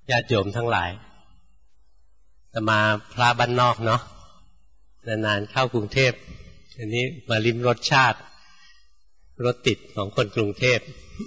ญาติโยมทั้งหลายแต่มาพระบ้านนอกเนาะนานๆเข้ากรุงเทพอันนี้มาลิ้มรสชาติรถติดของคนกรุงเทพ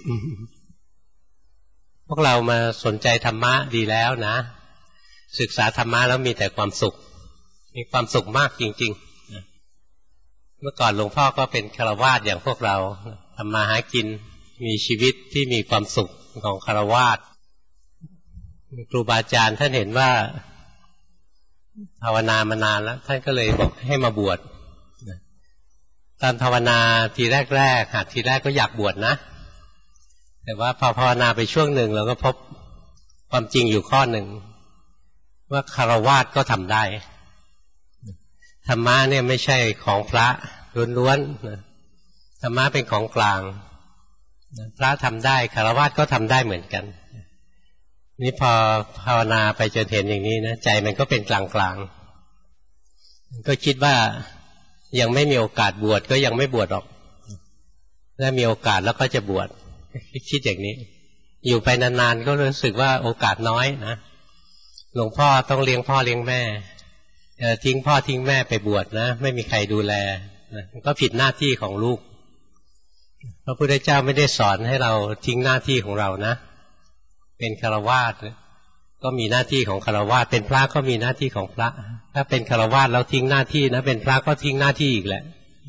พวกเรามาสนใจธรรมะดีแล้วนะศึกษาธรรมะแล้วมีแต่ความสุขมีความสุขมากจริงๆเมื่อก่อนหลวงพ่อก็เป็นฆราวาสอย่างพวกเราทำมาหากินมีชีวิตที่มีความสุขของฆราวาสครูบาอาจารย์ท่านเห็นว่าภาวนามานานแล้วท่านก็เลยบอกให้มาบวชตอนภาวนาทีแรกๆหัดทีแรกก็อยากบวชนะแต่ว่าพอภาวนาไปช่วงหนึ่งเราก็พบความจริงอยู่ข้อหนึ่งว่าฆราวาสก็ทำได้ธรรมะเนี่ยไม่ใช่ของพระล้วนๆธรรมะเป็นของกลางพระทำได้ฆราวาสก็ทำได้เหมือนกันนี่พอภาวนาไปจนเห็นอย่างนี้นะใจมันก็เป็นกลางๆก็คิดว่ายังไม่มีโอกาสบวชก็ยังไม่บวชหรอกถ้ามีโอกาสแล้วก็จะบวชคิดอย่างนี้อยู่ไปนานๆก็รู้สึกว่าโอกาสน้อยนะหลวงพ่อต้องเลี้ยงพ่อเลี้ยงแม่ทิ้งพ่อทิ้งแม่ไปบวชนะไม่มีใครดูแลนะก็ผิดหน้าที่ของลูกพระพุทธเจ้าไม่ได้สอนให้เราทิ้งหน้าที่ของเรานะเป็นฆราวาสก็มีหน้าที่ของฆราวาสเป็นพระก็มีหน้าที่ของพระถ้าเป็นฆราวาสแล้วทิ้งหน้าที่นะเป็นพระก็ทิ้งหน้าที่อีกแหละ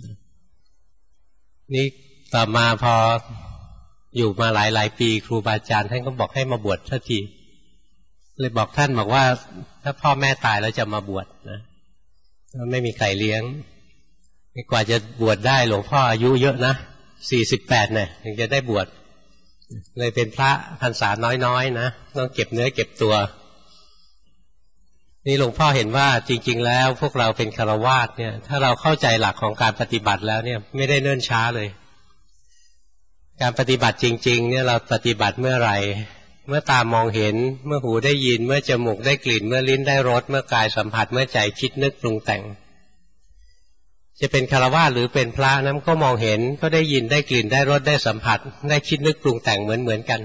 นี่ต่อมาพออยู่มาหลายปีครูบาอาจารย์ท่านก็บอกให้มาบวชสักทีเลยบอกท่านบอกว่าถ้าพ่อแม่ตายแล้วจะมาบวชนะไม่มีใครเลี้ยงกว่าจะบวชได้หลวงพ่ออายุเยอะนะ48เนี่ยถึงจะได้บวชเลยเป็นพระพรรษาน้อยๆนะต้องเก็บเนื้อเก็บตัวนี่หลวงพ่อเห็นว่าจริงๆแล้วพวกเราเป็นฆราวาสเนี่ยถ้าเราเข้าใจหลักของการปฏิบัติแล้วเนี่ยไม่ได้เนิ่นช้าเลยการปฏิบัติจริงๆเนี่ยเราปฏิบัติเมื่อไหร่เมื่อตามองเห็นเมื่อหูได้ยินเมื่อจมูกได้กลิ่นเมื่อลิ้นได้รสเมื่อกายสัมผัสเมื่อใจคิดนึกปรุงแต่งจะเป็นฆราวาสหรือเป็นพระนั้นก็มองเห็นก็ได้ยินได้กลิ่นได้รสได้สัมผัสได้คิดนึกปรุงแต่งเหมือนกัน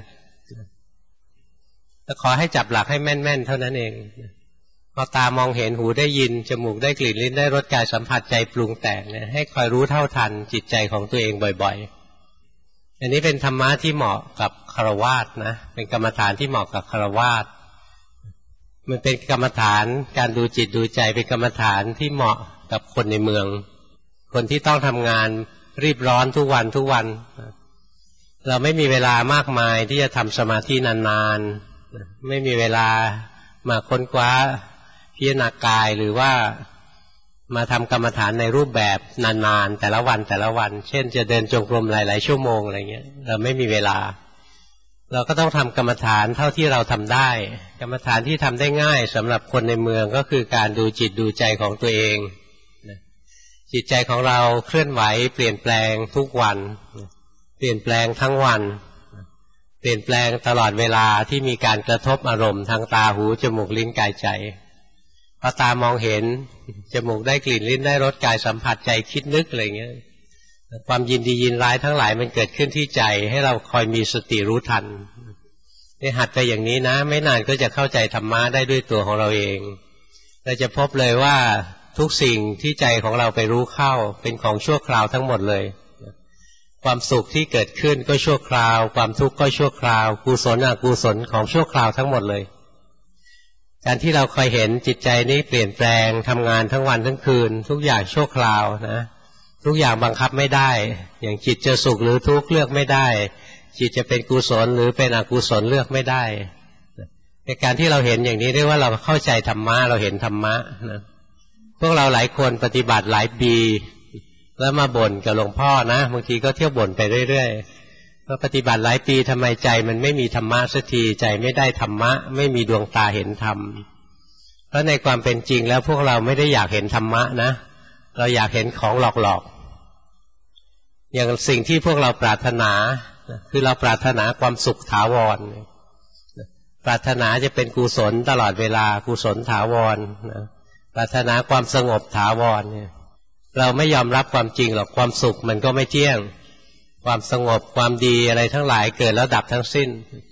แต่ขอให้จับหลักให้แม่นๆเท่านั้นเองพอตามองเห็นหูได้ยินจมูกได้กลิ่นลิ้นได้รสกายสัมผัสใจปรุงแต่งเนี่ยให้คอยรู้เท่าทันจิตใจของตัวเองบ่อยๆอันนี้เป็นธรรมะที่เหมาะกับฆราวาสนะเป็นกรรมฐานที่เหมาะกับฆราวาสมันเป็นกรรมฐานการดูจิตดูใจเป็นกรรมฐานที่เหมาะกับคนในเมืองคนที่ต้องทำงานรีบร้อนทุกวันเราไม่มีเวลามากมายที่จะทำสมาธินานๆไม่มีเวลามาค้นคว้าพิจารณากายหรือว่ามาทำกรรมฐานในรูปแบบนานๆแต่ละวันเช่นจะเดินจงกรมหลายๆชั่วโมงอะไรเงี้ยเราไม่มีเวลาเราก็ต้องทำกรรมฐานเท่าที่เราทำได้กรรมฐานที่ทำได้ง่ายสำหรับคนในเมืองก็คือการดูจิตดูใจของตัวเองจิตใจของเราเคลื่อนไหวเปลี่ยนแปลงทุกวันเปลี่ยนแปลงทั้งวันเปลี่ยนแปลงตลอดเวลาที่มีการกระทบอารมณ์ทางตาหูจมูกลิ้นกายใจพอตามองเห็นจมูกได้กลิ่นลิ้นได้รสกายสัมผัสใจคิดนึกอะไรเงี้ยความยินดียินร้ายทั้งหลายมันเกิดขึ้นที่ใจให้เราคอยมีสติรู้ทันนี่หัดไปอย่างนี้นะไม่นานก็จะเข้าใจธรรมะได้ด้วยตัวของเราเองเราจะพบเลยว่าทุกสิ่งที่ใจของเราไปรู้เข้าเป็นของชั่วคราวทั้งหมดเลยความสุขที่เกิดขึ้นก็ชั่วคราวความทุกข์ก็ชั่วคราวกุศลอกุศลของชั่วคราวทั้งหมดเลยการที่เราคอยเห็นจิตใจนี้เปลี่ยนแปลงทำงานทั้งวันทั้งคืนทุกอย่างชั่วคราวนะทุกอย่างบังคับไม่ได้อย่างจิตจะสุขหรือทุกข์เลือกไม่ได้จิตจะเป็นกุศลหรือเป็นอกุศลเลือกไม่ได้ในการที่เราเห็นอย่างนี้เรียกว่าเราเข้าใจธรรมะเราเห็นธรรมะนะพวกเราหลายคนปฏิบัติหลายปีแล้วมาบ่นกับหลวงพ่อนะบางทีก็เที่ยวบ่นไปเรื่อยๆว่าปฏิบัติหลายปีทำไมใจมันไม่มีธรรมะสักทีใจไม่ได้ธรรมะไม่มีดวงตาเห็นธรรมเพราะในความเป็นจริงแล้วพวกเราไม่ได้อยากเห็นธรรมะนะเราอยากเห็นของหลอกๆอย่างสิ่งที่พวกเราปรารถนาคือเราปรารถนาความสุขถาวรปรารถนาจะเป็นกุศลตลอดเวลากุศลถาวรนะปรารถนาความสงบถาวรเนี่ยเราไม่ยอมรับความจริงหรอกความสุขมันก็ไม่เที่ยงความสงบความดีอะไรทั้งหลายเกิดแล้วดับทั้งสิ้น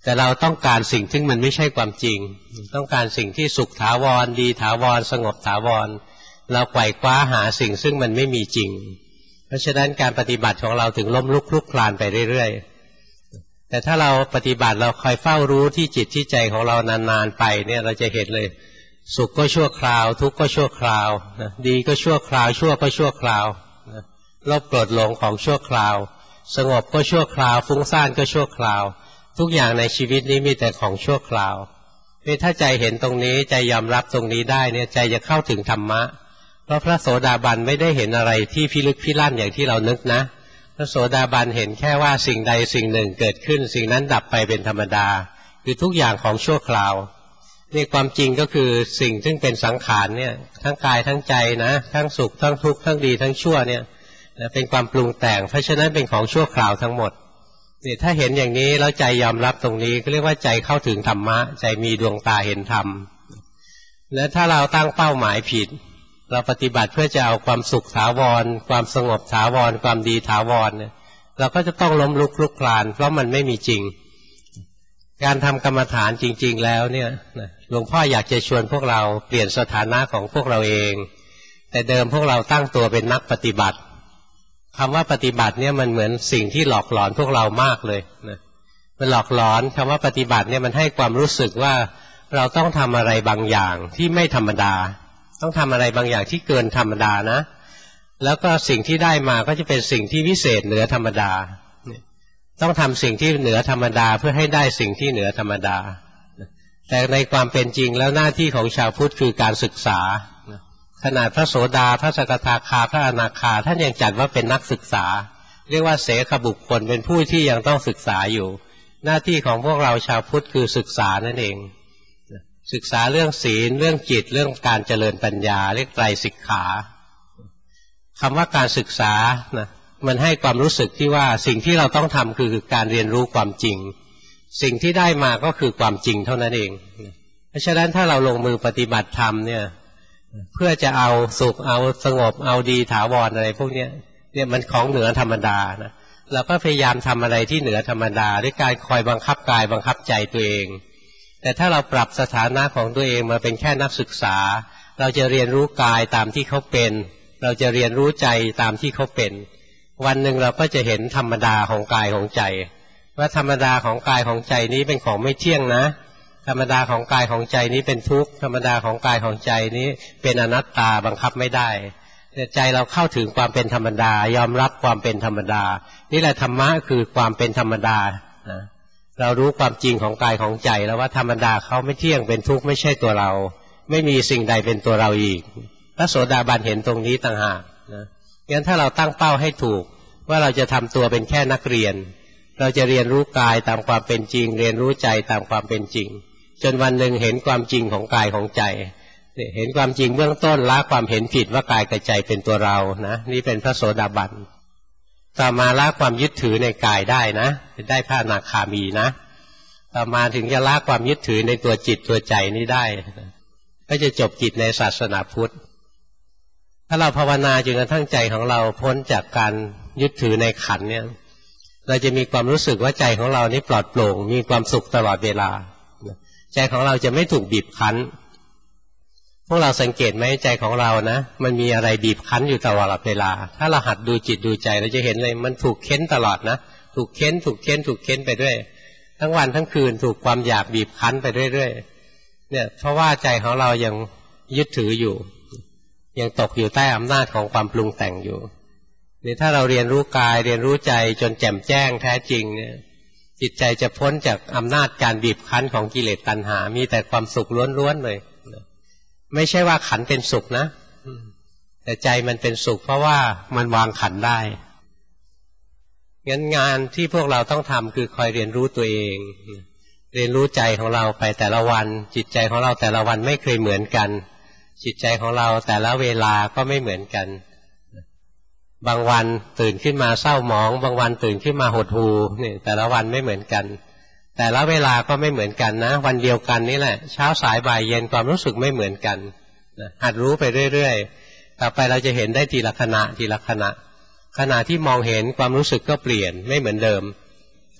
แต่เราต้องการสิ่งที่มันไม่ใช่ความจริงต้องการสิ่งที่สุขถาวรดีถาวรสงบถาวรเราไขว่คว้าหาสิ่งซึ่งมันไม่มีจริงเพราะฉะนั้นการปฏิบัติของเราถึงล้มลุกคลุกคลานไปเรื่อยๆแต่ถ้าเราปฏิบัติเราคอยเฝ้ารู้ที่จิตที่ใจของเรานานๆไปเนี่ยเราจะเห็นเลยสุขก็ชั่วคราวทุกข์ก็ชั่วคราวดีก็ชั่วคราวชั่วก็ชั่วคราวโลภโกรธหลงของชั่วคราวสงบก็ชั่วคราวฟุ้งซ่านก็ชั่วคราวทุกอย่างในชีวิตนี้มีแต่ของชั่วคราวนี่ถ้าใจเห็นตรงนี้ใจยอมรับตรงนี้ได้เนี่ยใจจะเข้าถึงธรรมะเพราะพระโสดาบันไม่ได้เห็นอะไรที่พิลึกพิลั่นอย่างที่เรานึกนะพระโสดาบันเห็นแค่ว่าสิ่งใดสิ่งหนึ่งเกิดขึ้นสิ่งนั้นดับไปเป็นธรรมดาคือทุกอย่างของชั่วคราวนี่ความจริงก็คือสิ่งซึ่งเป็นสังขารเนี่ยทั้งกายทั้งใจนะทั้งสุขทั้งทุกข์ทั้งดีทั้งชั่วเนี่ยเป็นความปรุงแต่งเพราะฉะนั้นเป็นของชั่วคราวทั้งหมดนี่ถ้าเห็นอย่างนี้แล้วใจยอมรับตรงนี้ก็เรียกว่าใจเข้าถึงธรรมะใจมีดวงตาเห็นธรรมและถ้าเราตั้งเป้าหมายผิดเราปฏิบัติเพื่อจะเอาความสุขถาวรความสงบถาวรความดีถาวรเนี่ยเราก็จะต้องล้มลุกคลุกคลานเพราะมันไม่มีจริงการทำกรรมฐานจริงๆแล้วเนี่ยหลวงพ่ออยากจะชวนพวกเราเปลี่ยนสถานะของพวกเราเองแต่เดิมพวกเราตั้งตัวเป็นนักปฏิบัติคำว่าปฏิบัติเนี่ยมันเหมือนสิ่งที่หลอกหลอนพวกเรามากเลยนะมันหลอกหลอนคำว่าปฏิบัติเนี่ยมันให้ความรู้สึกว่าเราต้องทำอะไรบางอย่างที่ไม่ธรรมดาต้องทำอะไรบางอย่างที่เกินธรรมดานะแล้วก็สิ่งที่ได้มาก็จะเป็นสิ่งที่วิเศษเหนือธรรมดาต้องทำสิ่งที่เหนือธรรมดาเพื่อให้ได้สิ่งที่เหนือธรรมดาแต่ในความเป็นจริงแล้วหน้าที่ของชาวพุทธคือการศึกษาขนาดพระโสดาพระสกทาคาพระอนาคาท่านยังจัดว่าเป็นนักศึกษาเรียกว่าเสขบุคคลเป็นผู้ที่ยังต้องศึกษาอยู่หน้าที่ของพวกเราชาวพุทธคือศึกษานั่นเองศึกษาเรื่องศีลเรื่องจิตเรื่องการเจริญปัญญาเรียกไตรสิกขาคำว่าการศึกษานะมันให้ความรู้สึกที่ว่าสิ่งที่เราต้องทำคือการเรียนรู้ความจริงสิ่งที่ได้มาก็คือความจริงเท่านั้นเองเพราะฉะนั้นถ้าเราลงมือปฏิบัติธรรมเนี่ยเพื่อจะเอาสุขเอาสงบเอาดีถาวรอะไรพวกนี้เนี่ยมันของเหนือธรรมดานะเราก็พยายามทำอะไรที่เหนือธรรมดาด้วยการคอยบังคับกายบังคับใจตัวเองแต่ถ้าเราปรับสถานะของตัวเองมาเป็นแค่นักศึกษาเราจะเรียนรู้กายตามที่เขาเป็นเราจะเรียนรู้ใจตามที่เขาเป็นวันหนึ่งเราก็จะเห็นธรรมดาของกายของใจว่าธรรมดาของกายของใจนี้เป็นของไม่เที่ยงนะธรรมดาของกายของใจนี้เป็นทุกข์ธรรมดาของกายของใจนี้เป็นอนัตตาบังคับไม่ได้ใจเราเข้าถึงความเป็นธรรมดายอมรับความเป็นธรรมดานี่แหละธรรมะคือความเป็นธรรมดาเรารู้ความจริงของกายของใจแล้วว่าธรรมดาเขาไม่เที่ยงเป็นทุกข์ไม่ใช่ตัวเราไม่มีสิ่งใดเป็นตัวเราอีกพระโสดาบันเห็นตรงนี้ต่างหากนะงั้นถ้าเราตั้งเป้าให้ถูกว่าเราจะทำตัวเป็นแค่นักเรียนเราจะเรียนรู้กายตามความเป็นจริงเรียนรู้ใจตามความเป็นจริงจนวันหนึ่งเห็นความจริงของกายของใจเห็นความจริงเบื้องต้นละความเห็นผิดว่ากายกับใจเป็นตัวเรานะนี่เป็นพระโสดาบันต่อมาละความยึดถือในกายได้นะได้พระอนาคามีนะต่อมาถึงจะละความยึดถือในตัวจิตตัวใจนี้ได้ก็จะจบกิจในศาสนาพุทธถ้าเราภาวนาจนกระทั่งใจของเราพ้นจากการยึดถือในขันธ์เนี่ยเราจะมีความรู้สึกว่าใจของเรานี่ปลอดโปร่งมีความสุขตลอดเวลาใจของเราจะไม่ถูกบีบคั้นพวกเราสังเกตไหมใจของเรานะมันมีอะไรบีบคั้นอยู่ตลอดเวลาถ้าเราหัดดูจิตดูใจเราจะเห็นเลยมันถูกเค้นตลอดนะถูกเค้นถูกเค้นถูกเค้นไปด้วยทั้งวันทั้งคืนถูกความอยากบีบคั้นไปเรื่อยๆเนี่ยเพราะว่าใจของเรายังยึดถืออยู่ยังตกอยู่ใต้อำนาจของความปรุงแต่งอยู่นี่ถ้าเราเรียนรู้กายเรียนรู้ใจจนแจ่มแจ้งแท้จริงเนี่ยจิตใจจะพ้นจากอำนาจการบีบคั้นของกิเลสตัณหามีแต่ความสุขล้วนๆเลยไม่ใช่ว่าขันเป็นสุขนะแต่ใจมันเป็นสุขเพราะว่ามันวางขันได้งั้นงานที่พวกเราต้องทำคือคอยเรียนรู้ตัวเองเรียนรู้ใจของเราไปแต่ละวันจิตใจของเราแต่ละวันไม่เคยเหมือนกันจิตใจของเราแต่ละเวลาก็ไม่เหมือนกันบางวันตื่นขึ้นมาเศร้าหมองบางวันตื่นขึ้นมาหดหู่นี่แต่ละวันไม่เหมือนกันแต่ละเวลาก็ไม่เหมือนกันนะวันเดียวกันนี่แหละเช้าสายบ่ายเย็นความรู้สึกไม่เหมือนกันหัดรู้ไปเรื่อยๆต่อไปเราจะเห็นได้ทีละขณะทีละขณะขณะที่มองเห็นความรู้สึกก็เปลี่ยนไม่เหมือนเดิม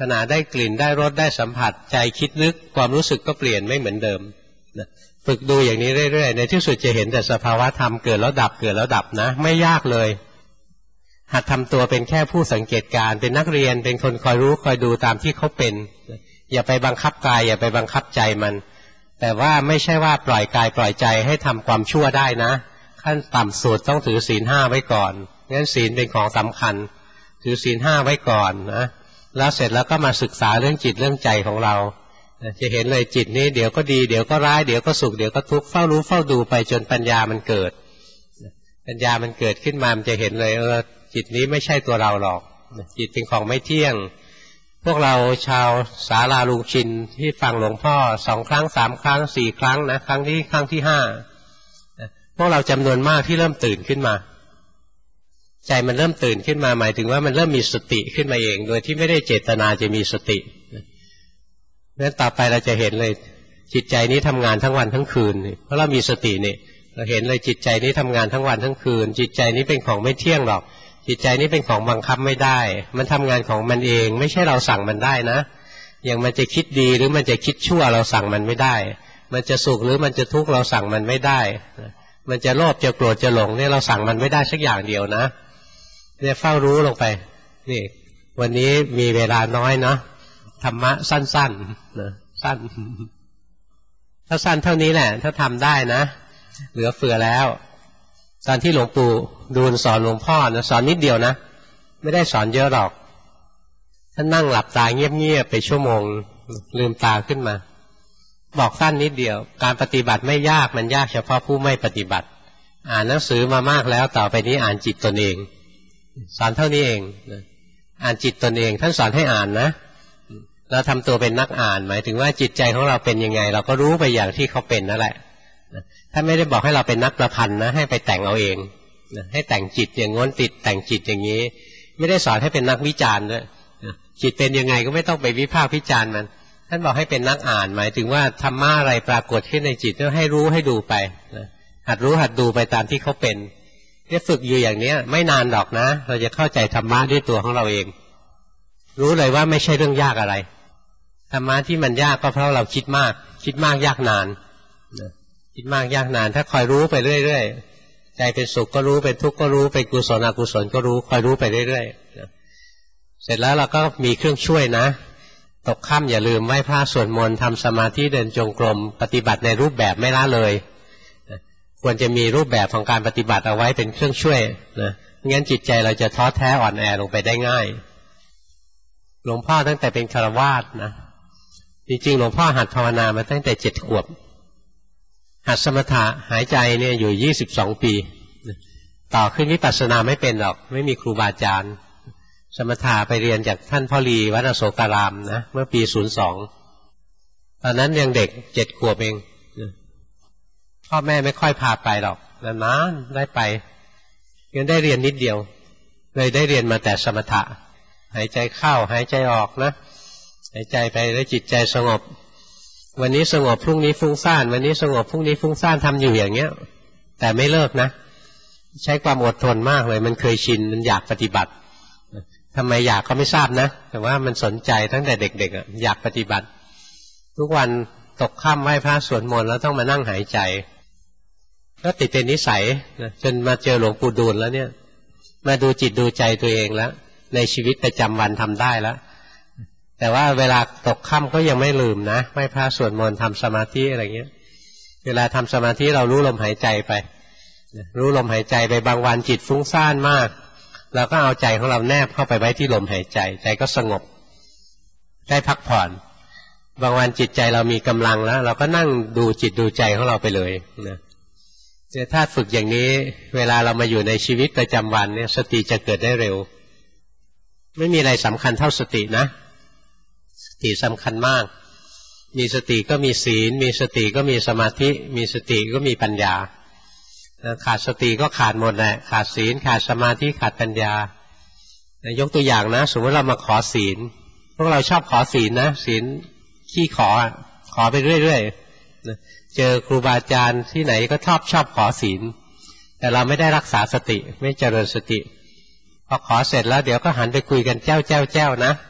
ขณะได้กลิ่นได้รสได้สัมผัสใจคิดนึกความรู้สึกก็เปลี่ยนไม่เหมือนเดิมนะฝึกดูอย่างนี้เรื่อยๆในที่สุดจะเห็นแต่สภาวะธรรมเกิดแล้วดับเกิดแล้วดับนะไม่ยากเลยหัดทำตัวเป็นแค่ผู้สังเกตการเป็นนักเรียนเป็นคนคอยรู้คอยดูตามที่เขาเป็นอย่าไปบังคับกายอย่าไปบังคับใจมันแต่ว่าไม่ใช่ว่าปล่อยกายปล่อยใจให้ทำความชั่วได้นะขั้นต่ำสุดต้องถือศีล5ไว้ก่อนงั้นศีลเป็นของสำคัญถือศีล5ไว้ก่อนนะแล้วเสร็จแล้วก็มาศึกษาเรื่องจิตเรื่องใจของเราจะเห็นเลยจิตนี้เดี๋ยวก็ดีเดี๋ยวก็ร้ายเดี๋ยวก็สุขเดี๋ยวก็ทุกข์เฝ้ารู้เฝ้าดูไปจนปัญญามันเกิดปัญญามันเกิดขึ้นมามันจะเห็นเลยจิตนี้ไม่ใช่ตัวเราหรอกจิตเป็นของไม่เที่ยงพวกเราชาวศาลาลุงชินที่ฟังหลวงพ่อ2 ครั้ง3 ครั้ง4 ครั้งนะครั้งที่5พวกเราจำนวนมากที่เริ่มตื่นขึ้นมาใจมันเริ่มตื่นขึ้นมาหมายถึงว่ามันเริ่มมีสติขึ้นมาเองโดยที่ไม่ได้เจตนาจะมีสตินั้นต่อไปเราจะเห็นเลยจิตใจนี้ทำงานทั้งวันทั้งคืนเพราะเรามีสตินี่เราเห็นเลยจิตใจนี้ทำงานทั้งวันทั้งคืนจิตใจนี้เป็นของไม่เที่ยงหรอกจิตใจนี้เป็นของบังคับไม่ได้มันทำงานของมันเองไม่ใช่เราสั่งมันได้นะอย่างมันจะคิดดีหรือมันจะคิดชั่วเราสั่งมันไม่ได้มันจะสุขหรือมันจะทุกข์เราสั่งมันไม่ได้มันจะโลภจะโกรธจะหลงเนี่ยเราสั่งมันไม่ได้สักอย่างเดียวนะเนี่ยเฝ้ารู้ลงไปนี่วันนี้มีเวลาน้อยเนาะธรรมะสั้นๆนะสั้นถ้าสั้นเท่านี้แหละถ้าทำได้นะเหลือเฟือแล้วตอนที่หลวงปู่ดูลสอนหลวงพ่อนะสอนนิดเดียวนะไม่ได้สอนเยอะหรอกท่านนั่งหลับตาเงียบๆไปชั่วโมงลืมตาขึ้นมาบอกสั้นนิดเดียวการปฏิบัติไม่ยากมันยากเฉพาะผู้ไม่ปฏิบัติอ่านหนังสือมามากแล้วต่อไปนี้อ่านจิตตนเองสอนเท่านี้เองอ่านจิตตนเองท่านสอนให้อ่านนะเราทำตัวเป็นนักอ่านหมายถึงว่าจิตใจของเราเป็นยังไงเราก็รู้ไปอย่างที่เขาเป็นนั่นแหละท่านไม่ได้บอกให้เราเป็นนักประพันธ์นะให้ไปแต่งเอาเองให้แต่งจิตอย่างง้นติดแต่งจิตอย่างนี้ไม่ได้สอนให้เป็นนักวิจารณ์ด้วยจิตเป็นยังไงก็ไม่ต้องไปวิพากษ์วิจารณ์มันท่านบอกให้เป็นนักอ่านหมายถึงว่าธรรมะอะไรปรากฏขึ้นในจิตก็ให้รู้ให้ดูไปหัดรู้หัดดูไปตามที่เขาเป็นเนี่ยฝึกอยู่อย่างนี้ไม่นานหรอกนะเราจะเข้าใจธรรมะด้วยตัวของเราเองรู้เลยว่าไม่ใช่เรื่องยากอะไรธรรมะที่มันยากก็เพราะเราคิดมากยากนานคิดมากยากนานถ้าคอยรู้ไปเรื่อยๆใจเป็นสุขก็รู้เป็นทุกข์ก็รู้เป็นกุศลอกุศลก็รู้คอยรู้ไปเรื่อยๆเสร็จแล้วเราก็มีเครื่องช่วยนะตกค่ำอย่าลืมไหว้พระสวดมนต์ทำสมาธิเดินจงกรมปฏิบัติในรูปแบบไม่ละเลยควรจะมีรูปแบบของการปฏิบัติเอาไว้เป็นเครื่องช่วยนะไม่งั้นจิตใจเราจะท้อแท้อ่อนแอลงไปได้ง่ายหลวงพ่อตั้งแต่เป็นฆราวาสนะจริงๆหลวงพ่อหัดภาวนามาตั้งแต่7 ขวบหัดสมถะหายใจเนี่ยอยู่22 ปีต่อขึ้นวิปัสสนาไม่เป็นหรอกไม่มีครูบาอาจารย์สมถะไปเรียนจากท่านพ่อลีวัดอโศการามนะเมื่อปี02ตอนนั้นยังเด็ก7 ขวบเองพ่อแม่ไม่ค่อยพาไปหรอกนานๆได้ไปยังได้เรียนนิดเดียวเลยได้เรียนมาแต่สมถะหายใจเข้าหายใจออกนะหายใจไปแล้วจิตใจสงบวันนี้สงบพรุ่งนี้ฟุ้งซ่านวันนี้สงบพรุ่งนี้ฟุ้งซ่านทำอยู่อย่างเงี้ยแต่ไม่เลิกนะใช้ความอดทนมากเลยมันเคยชินมันอยากปฏิบัติทำไมอยากก็ไม่ทราบนะแต่ว่ามันสนใจตั้งแต่เด็กๆอยากปฏิบัติทุกวันตกค่ำไหว้พระสวดมนต์แล้วต้องมานั่งหายใจก็ติดเป็นนิสัยจนมาเจอหลวงปู่ดูลแล้วเนี่ยมาดูจิตดูใจตัวเองแล้วในชีวิตประจำวันทำได้แล้วแต่ว่าเวลาตกค่ำก็ยังไม่ลืมนะไหว้พระสวดมนต์ทำสมาธิอะไรเงี้ยเวลาทำสมาธิเรารู้ลมหายใจไปรู้ลมหายใจไปบางวันจิตฟุ้งซ่านมากเราก็เอาใจของเราแนบเข้าไปไว้ที่ลมหายใจใจก็สงบได้พักผ่อนบางวันจิตใจเรามีกำลังแล้วเราก็นั่งดูจิตดูใจของเราไปเลยนะถ้าฝึกอย่างนี้เวลาเรามาอยู่ในชีวิตประจำวันเนี่ยสติจะเกิดได้เร็วไม่มีอะไรสำคัญเท่าสตินะสติสำคัญมากมีสติก็มีศีลมีสติก็มีสมาธิมีสติก็มีปัญญาขาดสติก็ขาดหมดแหละขาดศีลขาดสมาธิขาดปัญญายกตัวอย่างนะสมมติเรามาขอศีลพวกเราชอบขอศีลนะศีลขี้ขอไปเรื่อยๆเจอครูบาอาจารย์ที่ไหนก็ชอบขอศีลแต่เราไม่ได้รักษาสติไม่เจริญสติพอขอเสร็จแล้วเดี๋ยวก็หันไปคุยกันแจ้วนะ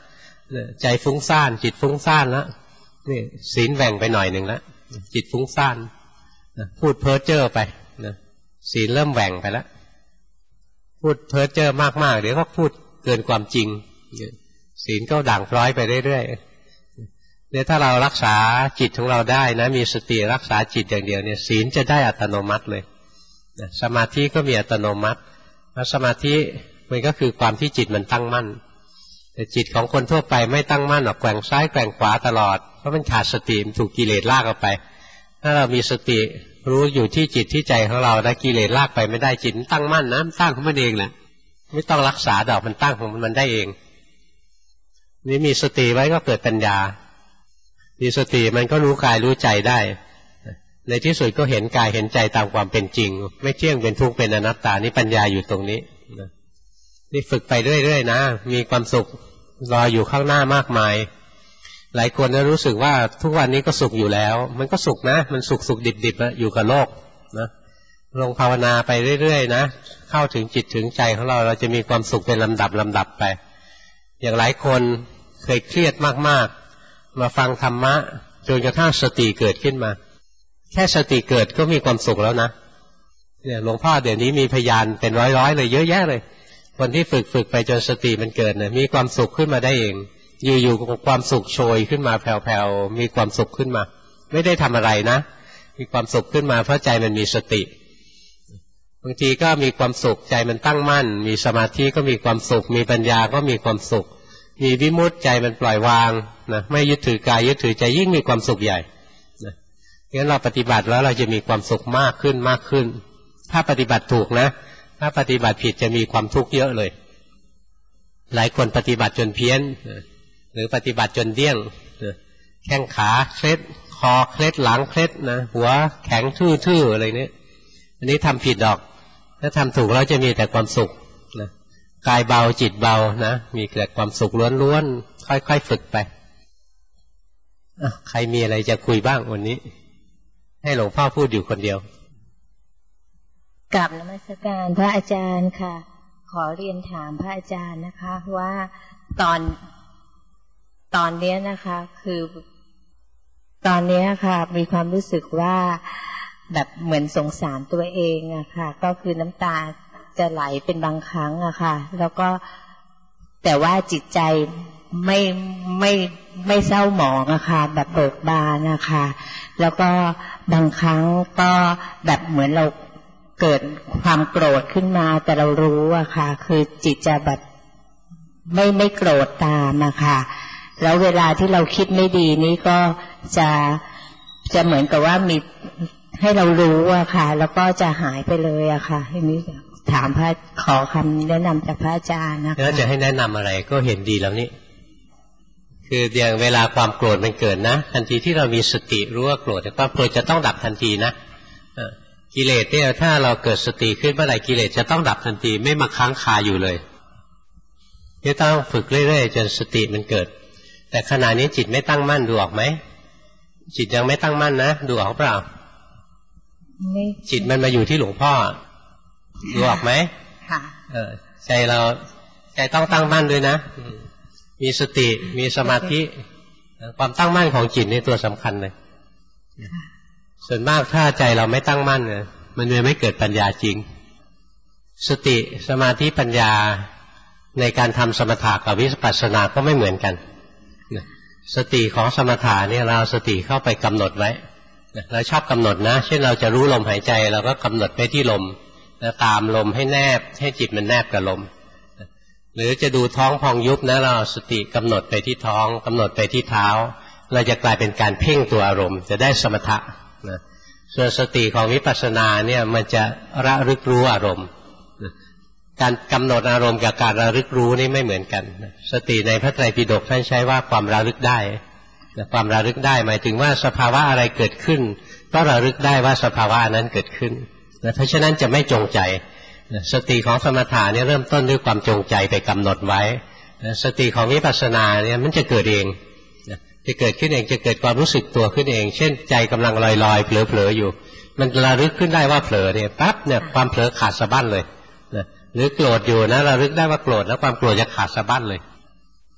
ใจฟุ้งซ่านจิตฟุ้งซ่านแล้วนี่ศีลแหว่งไปหน่อยหนึ่งแล้วจิตฟุ้งซ่านพูดเพ้อเจ้อไปศีลเริ่มแหว่งไปแล้วพูดเพ้อเจ้อมากๆเดี๋ยวก็พูดเกินความจริงศีลก็ด่างพร้อยไปเรื่อยๆเนี่ยถ้าเรารักษาจิตของเราได้นะมีสติรักษาจิตอย่างเดียวเนี่ยศีลจะได้อัตโนมัติเลยสมาธิก็มีอัตโนมัติแล้วสมาธิมันก็คือความที่จิตมันตั้งมั่นแต่จิตของคนทั่วไปไม่ตั้งมั่นหรอกแกว่งซ้ายแกว่งขวาตลอดเพราะมันขาดสติมันถูกกิเลสลากออกไปถ้าเรามีสติรู้อยู่ที่จิตที่ใจของเราได้กิเลสลากไปไม่ได้จิตตั้งมั่นนะมันตั้งของมันเองแหละไม่ต้องรักษาดอกมันตั้งของมันได้เองนี่มีสติไว้ก็เกิดปัญญามีสติมันก็รู้กายรู้ใจได้ในที่สุดก็เห็นกายเห็นใจตามความเป็นจริงไม่เที่ยงเป็นทุกข์เป็นอนัตตานี่ปัญญาอยู่ตรงนี้นี่ฝึกไปเรื่อยๆนะมีความสุขรออยู่ข้างหน้ามากมายหลายคนรู้สึกว่าทุกวันนี้ก็สุขอยู่แล้วมันก็สุขนะมันสุขดิบๆอยู่กับโลกนะลงภาวนาไปเรื่อยๆนะเข้าถึงจิตถึงใจของเราจะมีความสุขเป็นลำดับไปอย่างหลายคนเคยเครียดมากๆมาฟังธรรมะจนกระทั่งสติเกิดขึ้นมาแค่สติเกิดก็มีความสุขแล้วนะเนี่ยหลวงพ่อเดี๋ยวนี้มีพยานเป็นร้อยๆเลยเยอะแยะเลยคนที่ฝึกไปจนสติมันเกิดเนี่ยมีความสุขขึ้นมาได้เองอยู่ๆความสุขโชยขึ้นมาแผ่วๆมีความสุขขึ้นมาไม่ได้ทำอะไรนะมีความสุขขึ้นมาเพราะใจมันมีสติบางทีก็มีความสุขใจมันตั้งมั่นมีสมาธิก็มีความสุขมีปัญญาก็มีความสุขมีวิมุตติใจมันปล่อยวางนะไม่ยึดถือกายยึดถือใจยิ่งมีความสุขใหญ่นะงั้นเราปฏิบัติแล้วเราจะมีความสุขมากขึ้นมากขึ้นถ้าปฏิบัติถูกนะถ้าปฏิบัติผิดจะมีความทุกข์เยอะเลยหลายคนปฏิบัติจนเพี้ยนหรือปฏิบัติจนเดี้ยงแข้งขาเคล็ดคอเคล็ดหลังเคล็ดนะหัวแข็งทื่อๆอะไรนี้อันนี้ทำผิดดอกถ้าทำถูกแล้วจะมีแต่ความสุขนะกายเบาจิตเบานะมีเกิดความสุขล้วนๆค่อยๆฝึกไปใครมีอะไรจะคุยบ้างวันนี้ให้หลวงพ่อพูดอยู่คนเดียวกราบนมัสการพระอาจารย์ค่ะขอเรียนถามพระอาจารย์นะคะว่าตอนนี้นะคะคือตอนนี้ค่ะมีความรู้สึกว่าแบบเหมือนสงสารตัวเองอะค่ะก็คือน้ำตาจะไหลเป็นบางครั้งอะค่ะแล้วก็แต่ว่าจิตใจไม่เศร้าหมองอะค่ะแบบเบิกบานนะคะแล้วก็บางครั้งก็แบบเหมือนเราเกิดความโกรธขึ้นมาแต่เรารู้อะค่ะคือจิตจะแบบไม่โกรธตามอะค่ะแล้วเวลาที่เราคิดไม่ดีนี้ก็จะเหมือนกับว่ามีให้เรารู้อะค่ะแล้วก็จะหายไปเลยอะค่ะทีนี้ถามขอคำแนะนำจากพระอาจารย์นะคะแล้วจะให้แนะนำอะไรก็เห็นดีแล้วนี่คืออย่างเวลาความโกรธมันเกิดนะทันทีที่เรามีสติรู้ว่าโกรธความโกรธจะต้องดับทันทีนะกิเลสเนี่ยถ้าเราเกิดสติขึ้นเมื่อไหร่กิเลสจะต้องดับทันทีไม่มาค้างคาอยู่เลยนี่ต้องฝึกเรื่อยๆจนสติมันเกิดแต่ขณะนี้จิตไม่ตั้งมั่นดูออกไหมจิตยังไม่ตั้งมั่นนะดูออกเปล่าจิตมันมาอยู่ที่หลวงพ่อดูออกไหมค่ะใจเราใจต้องตั้งมั่นด้วยนะมีสติมีสมาธิความตั้งมั่นของจิตในตัวสำคัญเลยส่วนมากถ้าใจเราไม่ตั้งมั่นเนี่ยมันจะไม่เกิดปัญญาจริงสติสมาธิปัญญาในการทำสมถะกับวิปัสสนาก็ไม่เหมือนกันสติของสมถะเนี่ยเราสติเข้าไปกำหนดไว้เราชอบกำหนดนะเช่นเราจะรู้ลมหายใจเราก็กำหนดไปที่ลมแล้วตามลมให้แนบให้จิตมันแนบกับลมหรือจะดูท้องพองยุบนะเราสติกำหนดไปที่ท้องกำหนดไปที่เท้าเราจะกลายเป็นการเพ่งตัวอารมณ์จะได้สมถะนะส่วนสติของวิปัสสนาเนี่ยมันจะระลึกรู้อารมณ์การกำหนดอารมณ์กับการระลึกรู้นี่ไม่เหมือนกันสติในพระไตรปิฎกท่านใช้ว่าความระลึกได้ความระลึกได้หมายถึงว่าสภาวะอะไรเกิดขึ้นก็ระลึกได้ว่าสภาวะนั้นเกิดขึ้นเพราะฉะนั้นจะไม่จงใจสติของสมถะเนี่ยเริ่มต้นด้วยความจงใจไปกำหนดไว้สติของวิปัสสนาเนี่ยมันจะเกิดเองจะเกิดขึ้นเองจะเกิดความรู้สึกตัวขึ้นเองเช่นใจกำลังลอยๆเผลอๆอยู่มันระลึกขึ้นได้ว่าเผลอเนี่ยปั๊บเนี่ยความเผลอขาดสะบั้นเลยหรือโกรธอยู่นะระลึกได้ว่าโกรธแล้วความโกรธจะขาดสะบั้นเลย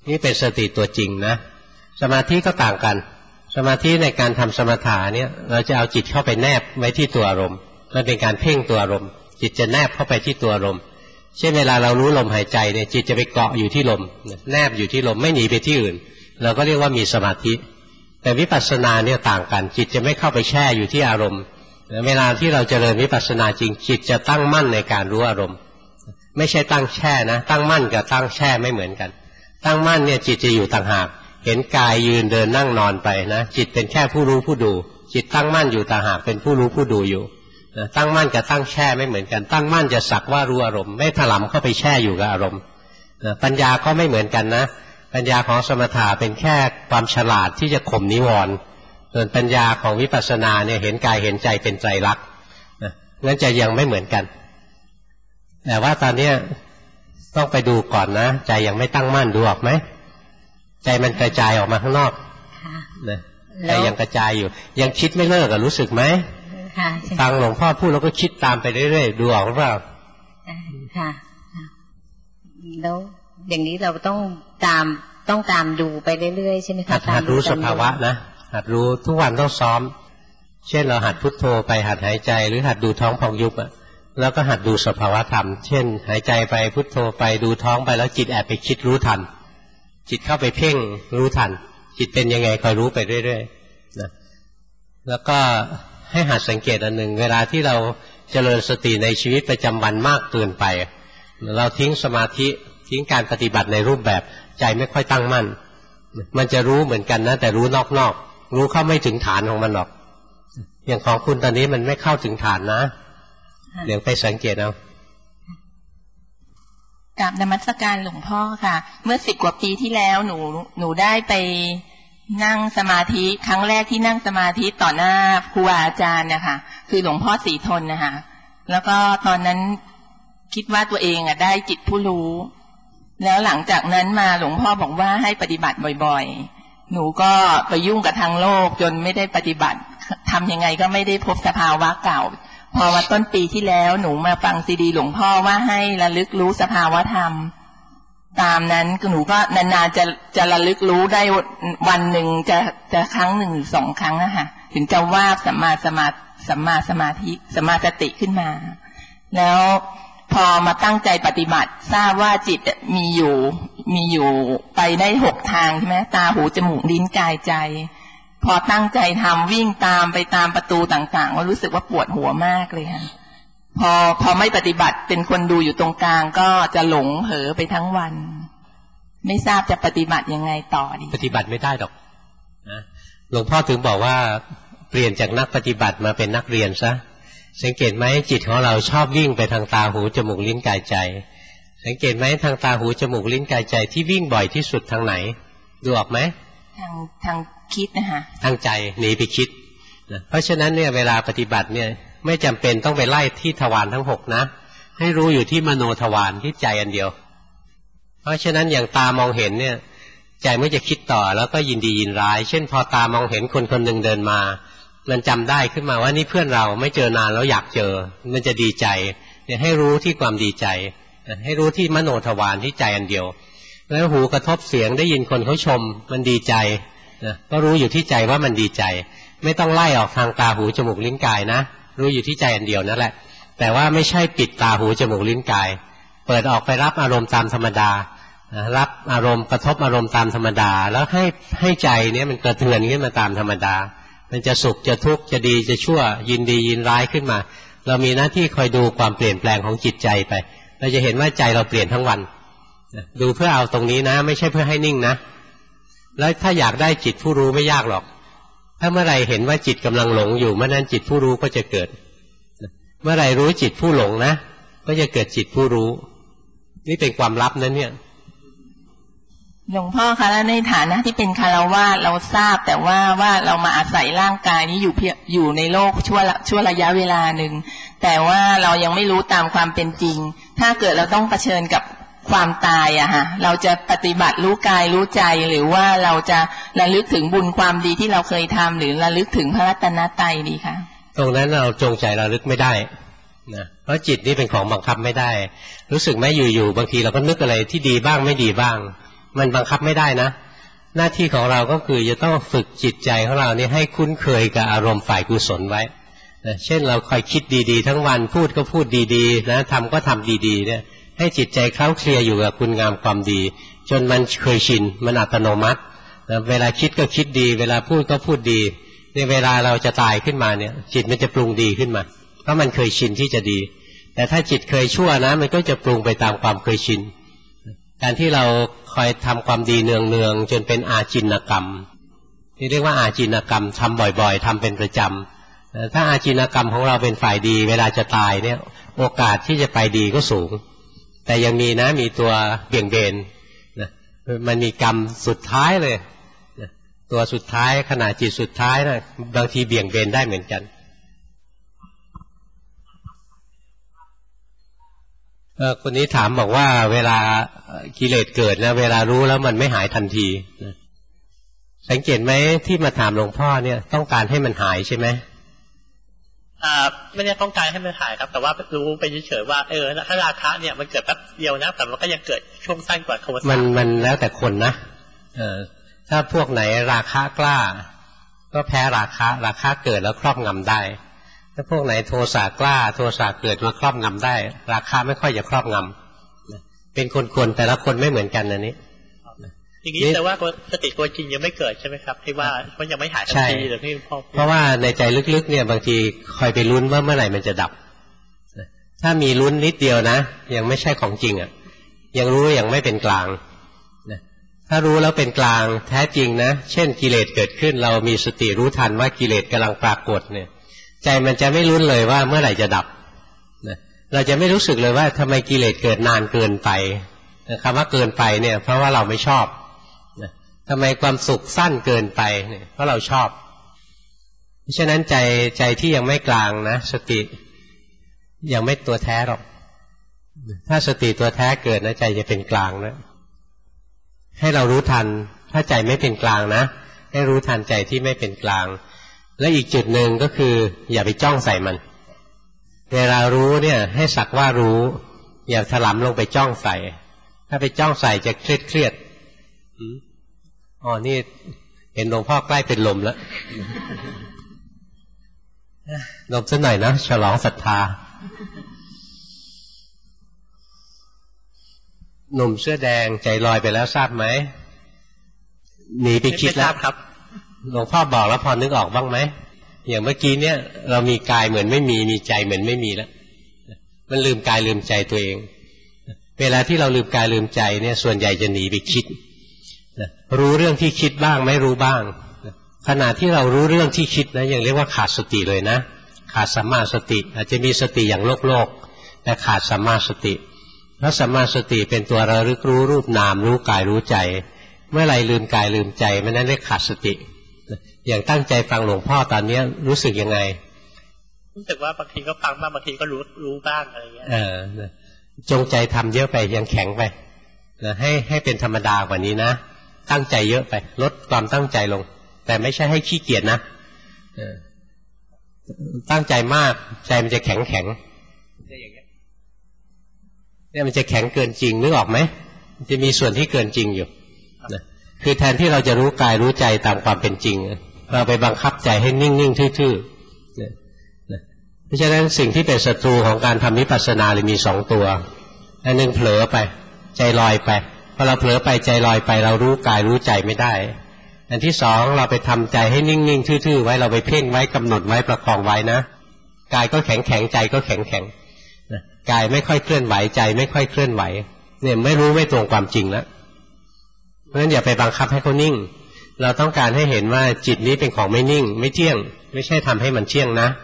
นี่เป็นสติตัวจริงนะสมาธิก็ต่างกันสมาธิในการทำสมถะเนี่ยเราจะเอาจิตเข้าไปแนบไว้ที่ตัวอารมณ์มันเป็นการเพ่งตัวอารมณ์จิตจะแนบเข้าไปที่ตัวอารมณ์เช่นเวลาเรารู้ลมหายใจเนี่ยจิตจะไปเกาะอยู่ที่ลมแนบอยู่ที่ลมไม่หนีไปที่อื่นเราก็เรียกว่ามีสมาธิแต่วิปัสสนาเนี่ยต่างกันจิตจะไม่เข้าไปแช่อยู่ที่อารมณ์เวลาที่เราเจริญวิปัสสนาจริงจิตจะตั้งมั่นในการรู้อารมณ์ไม่ใช่ตั้งแช่นะตั้งมั่นกับตั้งแช่ไม่เหมือนกันตั้งมั่นเนี่ยจิตจะอยู่ต่างหากเห็นกายยืนเดินนั่งนอนไปนะจิตเป็นแค่ผู้รู้ผู้ดูจิตตั้งมั่นอยู่ต่างหากเป็นผู้รู้ผู้ดูอยู่ตั้งมั่นกับตั้งแช่ไม่เหมือนกันตั้งมั่นจะสักว่ารู้อารมณ์ไม่ถลำเข้าไปแช่อยู่กับอารมณ์ปัญญาก็ไม่เหมือนกันนะปัญญาของสมถะเป็นแค่ความฉลาดที่จะข่มนิวรณ์ส่วนปัญญาของวิปัสสนาเนี่ยเห็นกายเห็นใจเป็นไตรลักษณ์งั้นจะยังไม่เหมือนกันแต่ว่าตอนนี้ต้องไปดูก่อนนะใจยังไม่ตั้งมั่นดูออกไหมใจมันกระจายออกมาข้างนอกนะใจยังกระจายอยู่ยังคิดไม่เลิกอะรู้สึกไหมฟังหลวงพ่อพูดแล้วก็คิดตามไปเรื่อยๆดูออกหรือเปล่าค่ะแล้วอย่างนี้เราต้องตามดูไปเรื่อยๆใช่ไหมคะหัดรู้สภาวะนะหัดรู้ทุกวันต้องซ้อมเช่นเราหัดพุทโธไปหัดหายใจหรือหัดดูท้องพองยุบอะแล้วก็หัดดูสภาวะธรรมเช่นหายใจไปพุทโธไปดูท้องไปแล้วจิตแอบไปคิดรู้ทันจิตเข้าไปเพ่งรู้ทันจิตเป็นยังไงคอยรู้ไปเรื่อยๆนะแล้วก็ให้หัดสังเกตอันหนึ่งเวลาที่เราเจริญสติในชีวิตประจำวันมากเกินไปเราทิ้งสมาธิทิ้งการปฏิบัติในรูปแบบใจไม่ค่อยตั้งมั่นมันจะรู้เหมือนกันนะแต่รู้นอกๆรู้เข้าไม่ถึงฐานของมันหรอกอย่างของคุณตอนนี้มันไม่เข้าถึงฐานนะเดี๋ยวไปสังเกตเอากราบนมัสการหลวงพ่อค่ะเมื่อ10 กว่าปีที่แล้วหนูได้ไปนั่งสมาธิครั้งแรกที่นั่งสมาธิต่อหน้าครูอาจารย์นะคะคือหลวงพ่อศรีทนนะคะแล้วก็ตอนนั้นคิดว่าตัวเองได้จิตผู้รู้แล้วหลังจากนั้นมาหลวงพ่อบอกว่าให้ปฏิบัติบ่อยๆหนูก็ไปยุ่งกับทางโลกจนไม่ได้ปฏิบัติทำยังไงก็ไม่ได้พบสภาวะเก่าพอมาต้นปีที่แล้วหนูมาฟังซีดีหลวงพ่อว่าให้ระลึกรู้สภาวะธรรมตามนั้นหนูก็นานๆจะระลึกรู้ได้วันหนึ่งจะครั้งหนึ่งหรือ2 ครั้งนะคะถึงจะว่าสัมมาสมาธิสัมมาสติขึ้นมาแล้วพอมาตั้งใจปฏิบัติทราบว่าจิตมีอยู่ไปได้6 ทางใช่ไหมตาหูจมูกลิ้นกายใจพอตั้งใจทำวิ่งตามไปตามประตูต่างๆก็รู้สึกว่าปวดหัวมากเลยค่ะพอไม่ปฏิบัติเป็นคนดูอยู่ตรงกลางก็จะหลงเผลอไปทั้งวันไม่ทราบจะปฏิบัติยังไงต่อดีปฏิบัติไม่ได้หรอกนะหลวงพ่อถึงบอกว่าเปลี่ยนจากนักปฏิบัติมาเป็นนักเรียนซะสังเกตไหมจิตของเราชอบวิ่งไปทางตาหูจมูกลิ้นกายใจสังเกตไหมทางตาหูจมูกลิ้นกายใจที่วิ่งบ่อยที่สุดทางไหนดูออกไหมทางคิดนะคะทางใจหนีไปคิดนะเพราะฉะนั้นเนี่ยเวลาปฏิบัติเนี่ยไม่จำเป็นต้องไปไล่ที่ทวารทั้ง6นะให้รู้อยู่ที่มโนทวารที่ใจอันเดียวเพราะฉะนั้นอย่างตามองเห็นเนี่ยใจไม่จะคิดต่อแล้วก็ยินดียินร้ายเช่นพอตามองเห็นคนคนหนึ่งเดินมามันจำได้ขึ้นมาว่านี่เพื่อนเราไม่เจอนานแล้วอยากเจอมันจะดีใจเนี่ยให้รู้ที่ความดีใจให้รู้ที่มโนทวารที่ใจอันเดียวแล้วหูกระทบเสียงได้ยินคนเขาชมมันดีใจก็รู้อยู่ที่ใจว่ามันดีใจไม่ต้องไล่ออกทางตาหูจมูกลิ้นกายนะรู้อยู่ที่ใจอันเดียวนั่นแหละแต่ว่าไม่ใช่ปิดตาหูจมูกลิ้นกายเปิดออกไปรับอารมณ์ตามธรรมดารับอารมณ์กระทบอารมณ์ตามธรรมดาแล้วให้ใจเนี่ยมันกระเทือนขึ้นมาตามธรรมดามันจะสุขจะทุกข์จะดีจะชั่วยินดียินร้ายขึ้นมาเรามีหน้าที่คอยดูความเปลี่ยนแปลงของจิตใจไปเราจะเห็นว่าใจเราเปลี่ยนทั้งวันดูเพื่อเอาตรงนี้นะไม่ใช่เพื่อให้นิ่งนะแล้วถ้าอยากได้จิตผู้รู้ไม่ยากหรอกถ้าเมื่อไรเห็นว่าจิตกำลังหลงอยู่เมื่อนั้นจิตผู้รู้ก็จะเกิดเมื่อไรรู้จิตผู้หลงนะก็จะเกิดจิตผู้รู้นี่เป็นความลับนั้นเนี่ยหลวงพ่อคะแล้วในฐานะที่เป็นคฤหัสถ์เราทราบแต่ว่าเรามาอาศัยร่างกายนี้อยู่ในโลกชั่วระยะเวลาหนึ่งแต่ว่าเรายังไม่รู้ตามความเป็นจริงถ้าเกิดเราต้องเผชิญกับความตายอะฮะเราจะปฏิบัติรู้กายรู้ใจหรือว่าเราจะระลึกถึงบุญความดีที่เราเคยทำหรือระลึกถึงพระรัตนตรัยดีคะตรงนั้นเราจงใจระลึกไม่ได้นะเพราะจิตนี่เป็นของบังคับไม่ได้รู้สึกไหมอยู่ๆบางทีเราก็นึกอะไรที่ดีบ้างไม่ดีบ้างมันบังคับไม่ได้นะหน้าที่ของเราก็คือจะต้องฝึกจิตใจของเราเนี่ยให้คุ้นเคยกับอารมณ์ฝ่ายกุศลไว้เช่นเราคอยคิดดีๆทั้งวันพูดก็พูดดีๆนะทำก็ทำดีๆเนี่ยให้จิตใจเคล้าเคลียอยู่กับคุณงามความดีจนมันเคยชินมันอัตโนมัตินะเวลาคิดก็คิดดีเวลาพูดก็พูดดีในเวลาเราจะตายขึ้นมาเนี่ยจิตมันจะปรุงดีขึ้นมาเพราะมันเคยชินที่จะดีแต่ถ้าจิตเคยชั่วนะมันก็จะปรุงไปตามความเคยชินการที่เราคอยทำความดีเนืองๆจนเป็นอาจินกรรมที่เรียกว่าอาจินกรรมทำบ่อยๆทำเป็นประจำถ้าอาจินกรรมของเราเป็นฝ่ายดีเวลาจะตายเนี่ยโอกาสที่จะไปดีก็สูงแต่ยังมีนะมีตัวเบี่ยงเบนนะมันมีกรรมสุดท้ายเลยนะตัวสุดท้ายขณะจิตสุดท้ายนะบางทีเบี่ยงเบนได้เหมือนกันคนนี้ถามบอกว่าเวลากิเลสเกิดนะเวลารู้แล้วมันไม่หายทันทีนะสังเกตไหมที่มาถามหลวงพ่อเนี่ยต้องการให้มันหายใช่ไหมไม่ได้ต้องการให้มันหายครับแต่ว่ารู้ไปเฉยๆว่าถ้าราคะเนี่ยมันเกิดแป๊บเดียวนะแต่มันก็ยังเกิดช่วงสั้นกว่าโทสะมันแล้วแต่คนนะถ้าพวกไหนราคะกล้าก็แพ้ราคะเกิดแล้วครอบงำได้ถ้าพวกไหนโทสะกล้าโทสะเกิดมาครอบงำได้ราคะไม่ค่อยจะครอบงำเป็นคนๆแต่ละคนไม่เหมือนกันนะนี้อย่างนี้แต่ว่าสติตัวจริงยังไม่เกิดใช่ไหมครับที่ว่ามันยังไม่หายทันทีหรือที่พ่อเพราะว่าในใจลึกๆเนี่ยบางทีคอยไปลุ้นว่าเมื่อไหร่มันจะดับถ้ามีลุ้นนิดเดียวนะยังไม่ใช่ของจริงอ่ะยังรู้ยังไม่เป็นกลางถ้ารู้แล้วเป็นกลางแท้จริงนะเช่นกิเลสเกิดขึ้นเรามีสติรู้ทันว่ากิเลสกำลังปรากฏเนี่ยใจมันจะไม่ลุ้นเลยว่าเมื่อไหร่จะดับเราจะไม่รู้สึกเลยว่าทำไมกิเลสเกิดนานเกินไปคำว่าเกินไปเนี่ยเพราะว่าเราไม่ชอบทำไมความสุขสั้นเกินไปเนี่ยเพราะเราชอบเพราะฉะนั้นใจที่ยังไม่กลางนะสติยังไม่ตัวแท้หรอกถ้าสติตัวแท้เกิดนะใจจะเป็นกลางนะให้เรารู้ทันถ้าใจไม่เป็นกลางนะให้รู้ทันใจที่ไม่เป็นกลางและอีกจุดหนึ่งก็คืออย่าไปจ้องใส่มันเวลารู้เนี่ยให้สักว่ารู้อย่าถลำลงไปจ้องใส่ถ้าไปจ้องใส่จะเครียดอ๋อนี่เห็นหลวงพ่อใกล้เป็นลมแล้วลมสักหน่อยนะฉลองศรัทธาหนุ่มเสื้อแดงใจลอยไปแล้วทราบไหมหนีไปคิดแล้วครับหลวงพ่อบอกแล้วพอนึกออกบ้างไหมอย่างเมื่อกี้เนี่ยเรามีกายเหมือนไม่มีใจเหมือนไม่มีแล้วมันลืมกายลืมใจตัวเองเวลาที่เราลืมกายลืมใจเนี่ยส่วนใหญ่จะหนีไปคิดรู้เรื่องที่คิดบ้างไม่รู้บ้างขณะที่เรารู้เรื่องที่คิดนะยังเรียกว่าขาดสติเลยนะขาดสัมมาสติอาจจะมีสติอย่างโลกแต่ขาดสัมมาสติเพราะสัมมาสติเป็นตัวระลึกรู้รูปนามรู้กายรู้ใจเมื่อไรลืมกายลืมใจมันนั่นเรียกขาดสติอย่างตั้งใจฟังหลวงพ่อตอนนี้รู้สึกยังไงรู้สึกว่าบางทีก็ฟังบ้างบางทีก็รู้บ้างอะไรเงี้ยจงใจทำเยอะไปยังแข็งไปให้เป็นธรรมดากว่านี้นะตั้งใจเยอะไปลดความตั้งใจลงแต่ไม่ใช่ให้ขี้เกียจนะตั้งใจมากใจมันจะแข็งเนี่ยมันจะแข็งเกินจริงนึกออกไหมมันจะมีส่วนที่เกินจริงอยู่คือแทนที่เราจะรู้กายรู้ใจตามความเป็นจริงเราไปบังคับใจให้นิ่งๆทื่อๆเพราะฉะนั้นสิ่งที่เป็นศัตรูของการทำวิปัสสนาเลยมี2ตัวอันหนึ่งเผลอไปใจลอยไปพอเราเผลอไปใจลอยไปเรารู้กายรู้ใจไม่ได้อันที่2เราไปทำใจให้นิ่งๆทื่อๆไว้เราไปเพ่งไว้กำหนดไว้ประคองไว้นะกายก็แข็งใจก็แข็งกายไม่ค่อยเคลื่อนไหวใจไม่ค่อยเคลื่อนไหวเนี่ยไม่รู้ไม่ตรงความจริงแล้วเพราะฉะนั้นอย่าไปบังคับให้เขานิ่งเราต้องการให้เห็นว่าจิตนี้เป็นของไม่นิ่งไม่เที่ยงไม่ใช่ทำให้มันเที่ยงนะ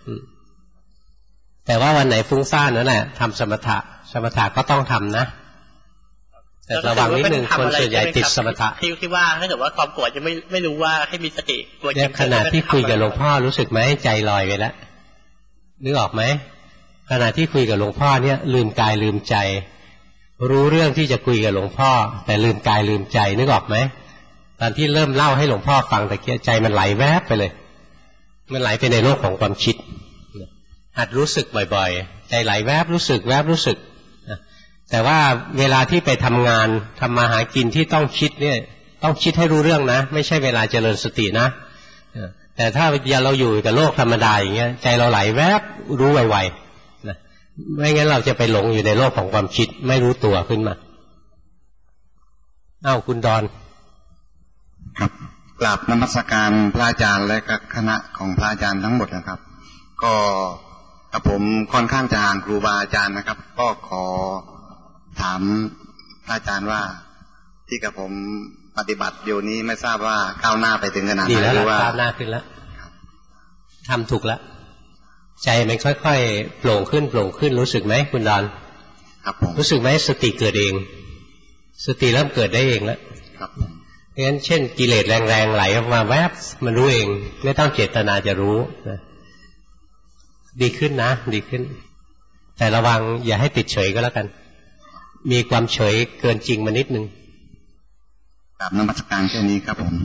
แต่ว่าวันไหนฟุ้งซ่านนั่นแหละทำสมถะก็ต้องทำนะแต่ระวังนิดนึงคนส่วนใหญ่ติดสมถะที่ว่าถ้าเกิดว่าความโกรธจะไม่รู้ว่าให้มีสติตัวจริงขณะที่คุยกับหลวงพ่อรู้สึกไหมใจลอยไปแล้วนึกออกไหมขณะที่คุยกับหลวงพ่อเนี่ยลืมกายลืมใจรู้เรื่องที่จะคุยกับหลวงพ่อแต่ลืมกายลืมใจนึกออกไหมตอนที่เริ่มเล่าให้หลวงพ่อฟังตะเกียใจมันไหลแวบไปเลยมันไหลไปในโลกของความคิดหัดรู้สึกบ่อยๆใจไหลแวบรู้สึกแต่ว่าเวลาที่ไปทำงานทำมาหากินที่ต้องคิดเนี่ยต้องคิดให้รู้เรื่องนะไม่ใช่เวลาเจริญสตินะแต่ถ้าเราอยู่กับโลกธรรมดาอย่างเงี้ยใจเราไหลแวบรู้ไวๆนะไม่งั้นเราจะไปหลงอยู่ในโลกของความคิดไม่รู้ตัวขึ้นมาอ้าวคุณดอนครับกราบนมัสการพระอาจารย์และก็คณะของพระอาจารย์ทั้งหมดนะครับก็กับผมค่อนข้างจะห่างครูบาอาจารย์นะครับก็ขอถามพระอาจารย์ว่าที่กับผมปฏิบัติอยู่นี้ไม่ทราบว่าก้าวหน้าไปถึงขนาดไหนหรือว่าก้าวหน้าขึ้นแล้วทำถูกแล้วใจมันค่อยๆโปร่งขึ้นโปร่งขึ้นรู้สึกไหมคุณดอนครับผมรู้สึกไหมสติเกิดเองสติเริ่มเกิดได้เองแล้วครับเพราะฉะนั้นเช่นกิเลสแรงๆไหลออกมาแวบมันรู้เองไม่ต้องเจตนาจะรู้นะดีขึ้นนะดีขึ้นแต่ระวังอย่าให้ติดเฉยก็แล้วกันมีความเฉยเกินจริงมานิดนึงกราบนมัสการแค่นี้ครับผม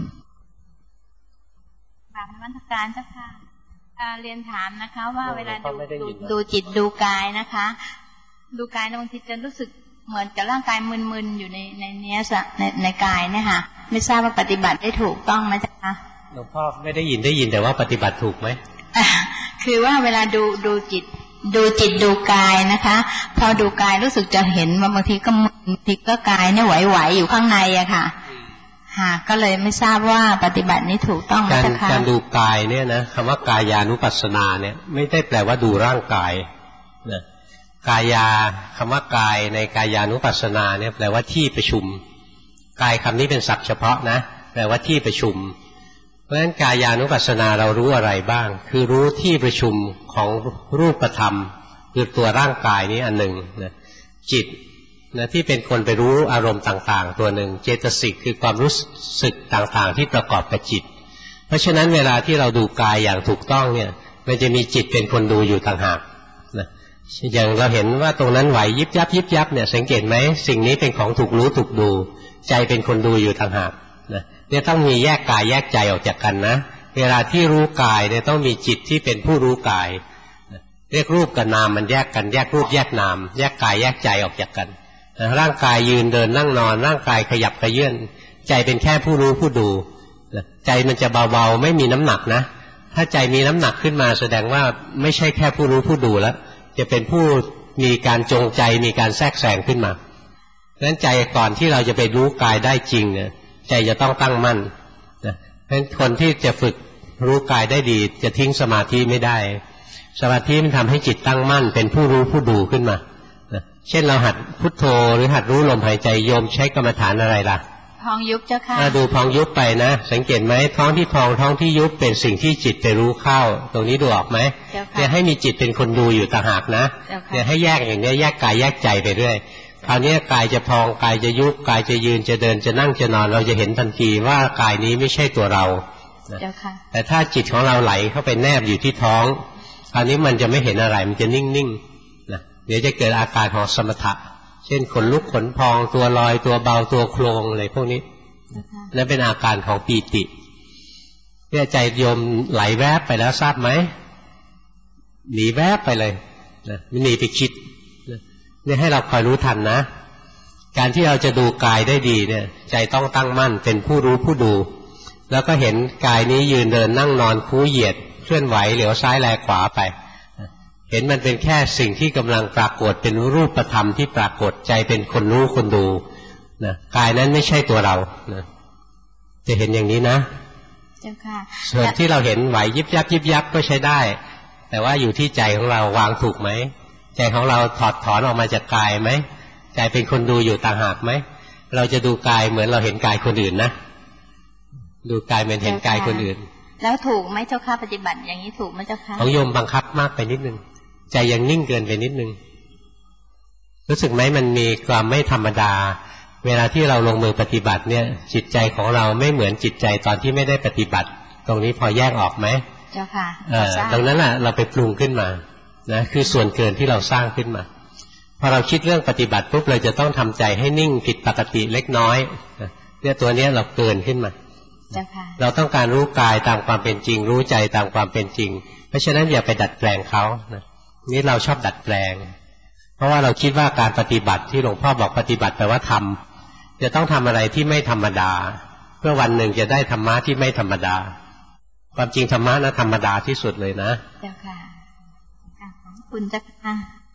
กราบนมัสการเจ้าค่ะเรียนถามนะคะว่าเวลาดูจิตดูกายนะคะดูกายบางทีจะรู้สึกเหมือนกับร่างกายมึนๆอยู่ในเนี้ยในกายเนี่ยค่ะไม่ทราบว่าปฏิบัติได้ถูกต้องไหมจ๊ะคะหลวงพ่อไม่ได้ยินแต่ว่าปฏิบัติถูกไหมคือว่าเวลาดูจิตดูกายนะคะพอดูกายรู้สึกจะเห็นว่าบางทีก็มึนบางทีก็กายเนี่ยไหวๆอยู่ข้างในอะค่ะก็เลยไม่ทราบว่าปฏิบัตินี้ถูกต้องไหมจ๊ะคะการดูกายเนี่ยนะคำว่ากายานุปัสสนาเนี่ยไม่ได้แปลว่าดูร่างกายนะกายาคำว่ากายในกายานุปัสสนาเนี่ยแปลว่าที่ประชุมกายคำนี้เป็นศัพท์เฉพาะนะแปลว่าที่ประชุมเพราะฉะนั้นกายานุปัสสนาเรารู้อะไรบ้างคือรู้ที่ประชุมของรูปธรรมคือตัวร่างกายนี้อันหนึ่งนะจิตนะที่เป็นคนไปรู้อารมณ์ต่างๆตัวหนึ่งเจตสิกคือความรู้สึกต่างๆที่ประกอบกับจิตเพราะฉะนั้นเวลาที่เราดูกายอย่างถูกต้องเนี่ยมันจะมีจิตเป็นคนดูอยู่ต่างหากนะอย่างเราเห็นว่าตรงนั้นไหวยิบยับเนี่ยสังเกตไหมสิ่งนี้เป็นของถูกรู้ถูกดูใจเป็นคนดูอยู่ต่างหากนะเนี่ยต้องมีแยกกายแยกใจออกจากกันนะเวลาที่รู้กายเนี่ยต้องมีจิตที่เป็นผู้รู้กายเรียกรูปกับนามมันแยกกันแยกรูปแยกนามแยกกายแยกใจออกจากกันร่างกายยืนเดินนั่งนอนร่างกายขยับขยื่นใจเป็นแค่ผู้รู้ผู้ดูใจมันจะเบาๆไม่มีน้ำหนักนะถ้าใจมีน้ำหนักขึ้นมาแสดงว่าไม่ใช่แค่ผู้รู้ผู้ดูแล้วจะเป็นผู้มีการจงใจมีการแทรกแซงขึ้นมาเพราะฉะนั้นใจก่อนที่เราจะไปรู้กายได้จริงเนี่ยใจจะต้องตั้งมั่นนะเพราะฉะนั้นคนที่จะฝึกรู้กายได้ดีจะทิ้งสมาธิไม่ได้สมาธิมันทำให้จิตตั้งมั่นเป็นผู้รู้ผู้ดูขึ้นมาเช่นเราหัดพุทโธหรือหัดรู้ลมหายใจโยมใช้กรรมฐานอะไรล่ะพองยุบเจ้าค่ะดูพองยุบไปนะสังเกตไหมท้องที่พองท้องที่ยุบเป็นสิ่งที่จิตไปรู้เข้าตรงนี้ดูออกไหมเนี่ยให้มีจิตเป็นคนดูอยู่ต่างหากนะเนี่ยให้แยกอย่างนี้แยกกายแยกใจไปเรื่อยคราวนี้กายจะพองกายจะยุบกายจะยืนจะเดินจะนั่งจะนอนเราจะเห็นทันทีว่ากายนี้ไม่ใช่ตัวเราแต่ถ้าจิตของเราไหลเข้าไปแนบอยู่ที่ท้องคราวนี้มันจะไม่เห็นอะไรมันจะนิ่งๆนะเดี๋ยวจะเกิดอาการของสมถะเช่นขนลุกขนพองตัวลอยตัวเบาตัวโครงอะไรพวกนี้นั่นเป็นอาการของปีติเนี่ยใจโยมไหลแวบไปแล้วทราบไหมหนีแวบไปเลยนะไม่หนีไปคิดเนี่ยให้เราคอยรู้ทันนะการที่เราจะดูกายได้ดีเนี่ยใจต้องตั้งมั่นเป็นผู้รู้ผู้ดูแล้วก็เห็นกายนี้ยืนเดินนั่งนอนคู้เหยียดเคลื่อนไหวเหลียวซ้ายแลขวาไปเห็นมันเป็นแค่สิ่งที่กำลังปรากฏเป็นรูปธรรมที่ปรากฏใจเป็นคนรู้คนดูนะกายนั้นไม่ใช่ตัวเรานะจะเห็นอย่างนี้นะเจ้าค่ะส่วนที่เราเห็นไหวยิบยับก็ใช้ได้แต่ว่าอยู่ที่ใจของเราวางถูกไหมใจของเราถอดถอนออกมาจากกายไหมใจเป็นคนดูอยู่ต่างหากไหมเราจะดูกายเหมือนเราเห็นกายคนอื่นนะดูกายเหมือนเห็นกายคนอื่นแล้วถูกไหมเจ้าค่ะปฏิบัติอย่างนี้ถูกไหมเจ้าค่ะของโยมบังคับมากไปนิดนึงใจยังนิ่งเกินไปนิดนึงรู้สึกไหมมันมีความไม่ธรรมดาเวลาที่เราลงมือปฏิบัติเนี่ยจิตใจของเราไม่เหมือนจิตใจตอนที่ไม่ได้ปฏิบัติตรงนี้พอแยกออกไหมเจ้าค่ะตรงนั้นแหละเราไปปรุงขึ้นมานะคือส่วนเกินที่เราสร้างขึ้นมาพอเราคิดเรื่องปฏิบัติปุ๊บเราจะต้องทำใจให้นิ่งผิดปกติเล็กน้อยเนี่ยตัวนี้เราเกินขึ้นมาเราต้องการรู้กายตามความเป็นจริงรู้ใจตามความเป็นจริงเพราะฉะนั้นอย่าไปดัดแปลงเขานะนี่เราชอบดัดแปลงเพราะว่าเราคิดว่าการปฏิบัติที่หลวงพ่อบอกปฏิบัติแปลว่าทำจะต้องทำอะไรที่ไม่ธรรมดาเพื่อวันหนึ่งจะได้ธรรมะที่ไม่ธรรมดาความจริงธรรมะนะธรรมดาที่สุดเลยนะเจ้าค่ะขอบคุณเจ้าค่ะ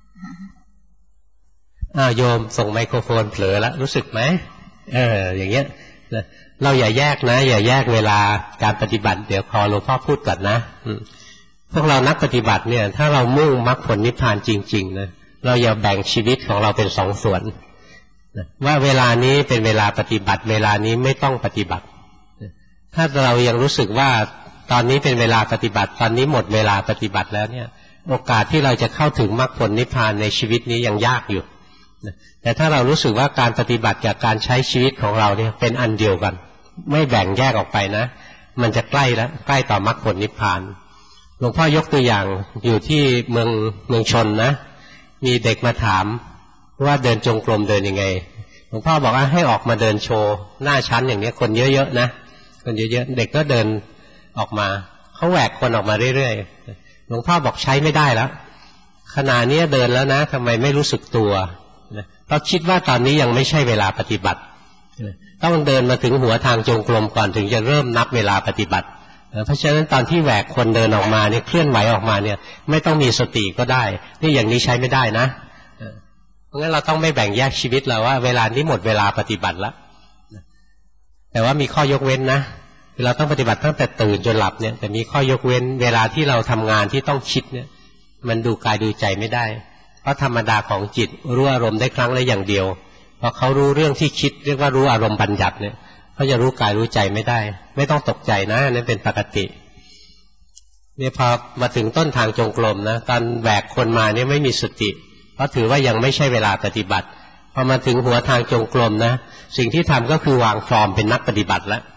โยมส่งไมโครโฟนเผลอแล้วรู้สึกไหมอย่างเงี้ยเราอย่าแยกนะอย่าแยกเวลาการปฏิบัติเดี๋ยวพอหลวงพ่อพูดก่อนนะพวกเรานักปฏิบัติเนี่ยถ้าเรามุ่งมรรคผลนิพพานจริงๆนะเราอย่าแบ่งชีวิตของเราเป็นสองส่วนว่าเวลานี้เป็นเวลาปฏิบัติเวลานี้ไม่ต้องปฏิบัติถ้าเรายังรู้สึกว่าตอนนี้เป็นเวลาปฏิบัติตอนนี้หมดเวลาปฏิบัติแล้วเนี่ยโอกาสที่เราจะเข้าถึงมรรคผลนิพพานในชีวิตนี้ยังยากอยู่แต่ถ้าเรารู้สึกว่าการปฏิบัติกับการใช้ชีวิตของเราเนี่ยเป็นอันเดียวกันไม่แบ่งแยกออกไปนะมันจะใกล้แล้วใกล้ต่อมรรคผลนิพพานหลวงพ่อยกตัวอย่างอยู่ที่เมืองชนนะมีเด็กมาถามว่าเดินจงกรมเดินยังไงหลวงพ่อบอกว่าให้ออกมาเดินโชว์หน้าชั้นอย่างนี้คนเยอะๆนะคนเยอะๆเด็กก็เดินออกมาเขาแหวกคนออกมาเรื่อยๆหลวงพ่อบอกใช้ไม่ได้แล้วขณะนี้เดินแล้วนะทำไมไม่รู้สึกตัวเพราะคิดว่าตอนนี้ยังไม่ใช่เวลาปฏิบัติต้องเดินมาถึงหัวทางจงกรมก่อนถึงจะเริ่มนับเวลาปฏิบัติเพราะฉะนั้นตอนที่แหวกคนเดินออกมาเนี่ยเคลื่อนไหวออกมาเนี่ยไม่ต้องมีสติก็ได้นี่อย่างนี้ใช้ไม่ได้นะเพราะงั้นเราต้องไม่แบ่งแยกชีวิตเราว่าเวลานี้หมดเวลาปฏิบัติแล้วแต่ว่ามีข้อยกเว้นนะเราต้องปฏิบัติตั้งแต่ตื่นจนหลับเนี่ยแต่มีข้อยกเว้นเวลาที่เราทำงานที่ต้องคิดเนี่ยมันดูกายดูใจไม่ได้เพราะธรรมดาของจิตรู้อารมณ์ได้ครั้งละอย่างเดียวพอเขารู้เรื่องที่คิดเรียกว่ารู้อารมณ์บัญญัติเนี่ยเขาจะรู้กายรู้ใจไม่ได้ไม่ต้องตกใจนะนั่นเป็นปกติเนี่ยพอมาถึงต้นทางจงกรมนะตอนแหวกคนมาเนี่ยไม่มีสติเพราะถือว่ายังไม่ใช่เวลาปฏิบัติพอมาถึงหัวทางจงกรมนะสิ่งที่ทำก็คือวางฟอร์มเป็นนักปฏิบัติแล้ว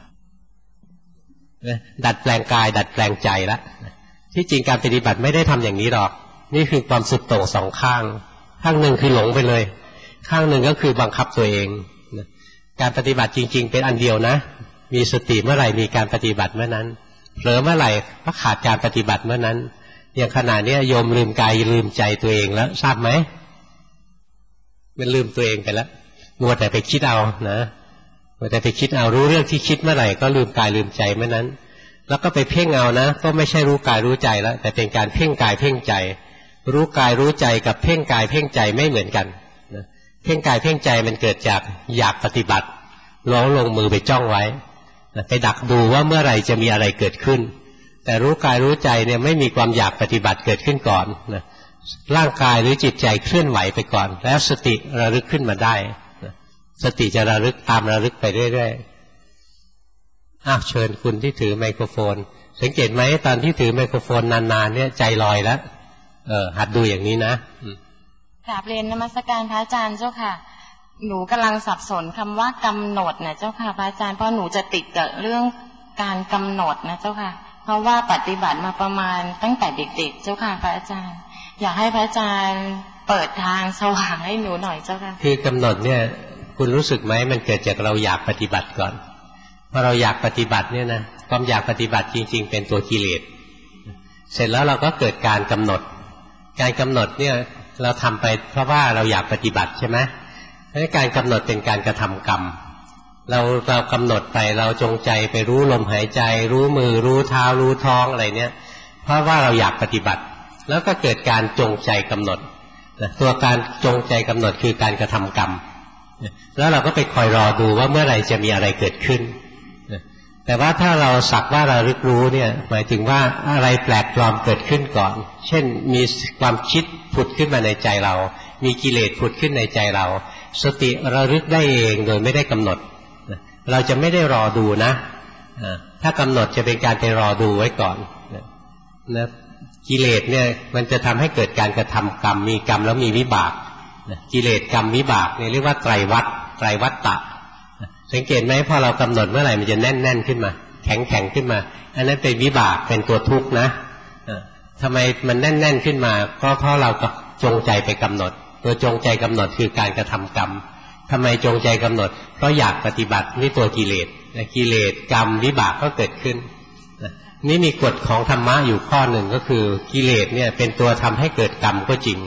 ดัดแปลงกายดัดแปลงใจแล้วที่จริงการปฏิบัติไม่ได้ทำอย่างนี้หรอกนี่คือความสุดโต่งสองข้างข้างหนึ่งคือหลงไปเลยข้างหนึ่งก็คือบังคับตัวเองการปฏิบัติจริงๆเป็นอันเดียวนะมีสติเมื่อไหร่มีการปฏิบัติเมื่อนั้นเผลอเมื่อไหร่ก็ขาดการปฏิบัติเมื่อนั้นอย่างขณะนี้โยมลืมกายลืมใจตัวเองแล้วทราบไหมมันลืมตัวเองไปแล้วมัวแต่ไปคิดเอานะมัวแต่ไปคิดเอารู้เรื่องที่คิดเมื่อไหร่ก็ลืมกายลืมใจเมื่อนั้นแล้วก็ไปเพ่งเอานะก็ไม่ใช่รู้กายรู้ใจแล้วแต่เป็นการเพ่งกายเพ่งใจรู้กายรู้ใจกับเพ่งกายเพ่งใจไม่เหมือนกันเพ่งกายเพ่งใจมันเกิดจากอยากปฏิบัติลงมือไปจ้องไว้ไปดักดูว่าเมื่อไหร่จะมีอะไรเกิดขึ้นแต่รู้กายรู้ใจเนี่ยไม่มีความอยากปฏิบัติเกิดขึ้นก่อนนะร่างกายหรือจิตใจเคลื่อนไหวไปก่อนแล้วสติระลึกขึ้นมาได้สติจะระลึกตามระลึกไปเรื่อยๆเชิญคุณที่ถือไมโครโฟนสังเกตไหมตอนที่ถือไมโครโฟนนานๆเนี่ยใจลอยแล้วหัดดูอย่างนี้นะกราบเรียนนมัสการพระอาจารย์เจ้าค่ะหนูกำลังสับสนคำว่ากำหนดนะเจ้าค่ะพระอาจารย์เพราะหนูจะติดกับเรื่องการกำหนดนะเจ้าค่ะเพราะว่าปฏิบัติมาประมาณตั้งแต่เด็กๆเจ้าค่ะพระอาจารย์อยากให้พระอาจารย์เปิดทางสว่างให้หนูหน่อยเจ้าค่ะคือกำหนดเนี่ยคุณรู้สึกไหมมันเกิดจากเราอยากปฏิบัติก่อนพอเราอยากปฏิบัติเนี่ยนะความอยากปฏิบัติจริงๆเป็นตัวกิเลสเสร็จแล้วเราก็เกิดการกำหนดการกำหนดเนี่ยเราทำไปเพราะว่าเราอยากปฏิบัติใช่ไหมเพราะการกำหนดเป็นการกระทำกรรมเรากำหนดไปเราจงใจไปรู้ลมหายใจรู้มือรู้เท้ารู้ท้องอะไรเนี่ยเพราะว่าเราอยากปฏิบัติแล้วก็เกิดการจงใจกำหนดตัวการจงใจกำหนดคือการกระทำกรรมแล้วเราก็ไปคอยรอดูว่าเมื่อไหร่จะมีอะไรเกิดขึ้นแต่ว่าถ้าเราสักว่าเราลึกรู้เนี่ยหมายถึงว่าอะไรแปลกปลอมเกิดขึ้นก่อนเช่นมีความคิดผุดขึ้นมาในใจเรามีกิเลสผุดขึ้นในใจเราสติระลึกได้เองโดยไม่ได้กำหนดเราจะไม่ได้รอดูนะถ้ากำหนดจะเป็นการไปรอดูไว้ก่อนนะกิเลสเนี่ยมันจะทำให้เกิดการกระทำกรรมมีกรรมแล้วมีวิบากกิเลสกรรมวิบากเนี่ยเรียกว่าไตรวัฏฏะสังเกตไหมพอเรากำหนดเมื่อไหร่มันจะแน่นขึ้นมาแข็งขึ้นมาอันนั้นเป็นวิบากเป็นตัวทุกข์นะทำไมมันแน่นขึ้นมาก็เพราะเราจงใจไปกำหนดตัวจงใจกำหนดคือการกระทำกรรมทำไมจงใจกำหนดเพราะอยากปฏิบัตินี่ตัวกิเลสกิเลสกรรมวิบากก็เกิดขึ้นนี่มีกฎของธรรมะอยู่ข้อหนึ่งก็คือกิเลสเนี่ยเป็นตัวทำให้เกิดกรรมก็จริง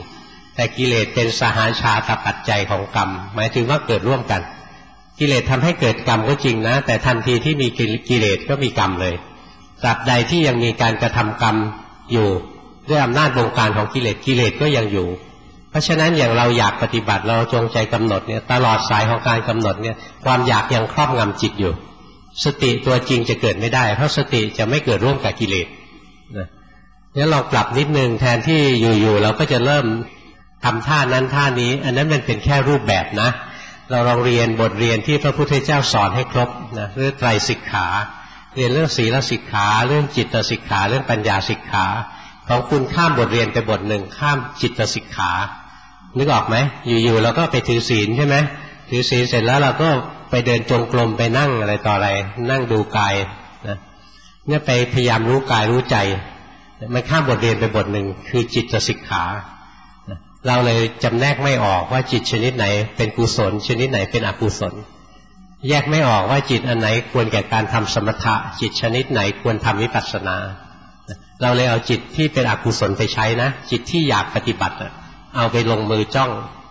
แต่กิเลสเป็นสหาชาตปัจจัยของกรรมหมายถึงว่าเกิดร่วมกันกิเลสทำให้เกิดกรรมก็จริงนะแต่ทันทีที่มีกิเลสก็มีกรรมเลยตราบใดที่ยังมีการกระทำกรรมอยู่ด้วยอำนาจบงการของกิเลสก็ยังอยู่เพราะฉะนั้นอย่างเราอยากปฏิบัติเราจงใจกำหนดเนี่ยตลอดสายของการกำหนดเนี่ยความอยากยังครอบงำจิตอยู่สติตัวจริงจะเกิดไม่ได้เพราะสติจะไม่เกิดร่วมกับกิเลสงั้นลองปรับนิดนึงแทนที่อยู่ๆเราก็จะเริ่มทำท่านั้นท่านี้อันนั้นมันเป็นแค่รูปแบบนะเราลองเรียนบทเรียนที่พระพุทธเจ้าสอนให้ครบนะเรื่องไตรสิกขาเรียนเรื่องศีลสิกขาเรื่องจิตสิกขาเรื่องปัญญาสิกขาของคุณข้ามบทเรียนไปบทหนึ่งข้ามจิตสิกขานึกออกไหมอยู่ๆเราก็ไปถือศีลใช่ไหมถือศีลเสร็จแล้วเราก็ไปเดินจงกรมไปนั่งอะไรต่ออะไรนั่งดูกายนะเนี่ยไปพยายามรู้กายรู้ใจมันข้ามบทเรียนไปบทหนึ่งคือจิตสิกขาเราเลยจำแนกไม่ออกว่าจิตชนิดไหนเป็นกุศลชนิดไหนเป็นอกุศลแยกไม่ออกว่าจิตอันไหนควรแก่การทำสมถะจิตชนิดไหนควรทำวิปัสสนาเราเลยเอาจิตที่เป็นอกุศลไปใช้นะจิตที่อยากปฏิบัติเอาไปลงมือจ้อง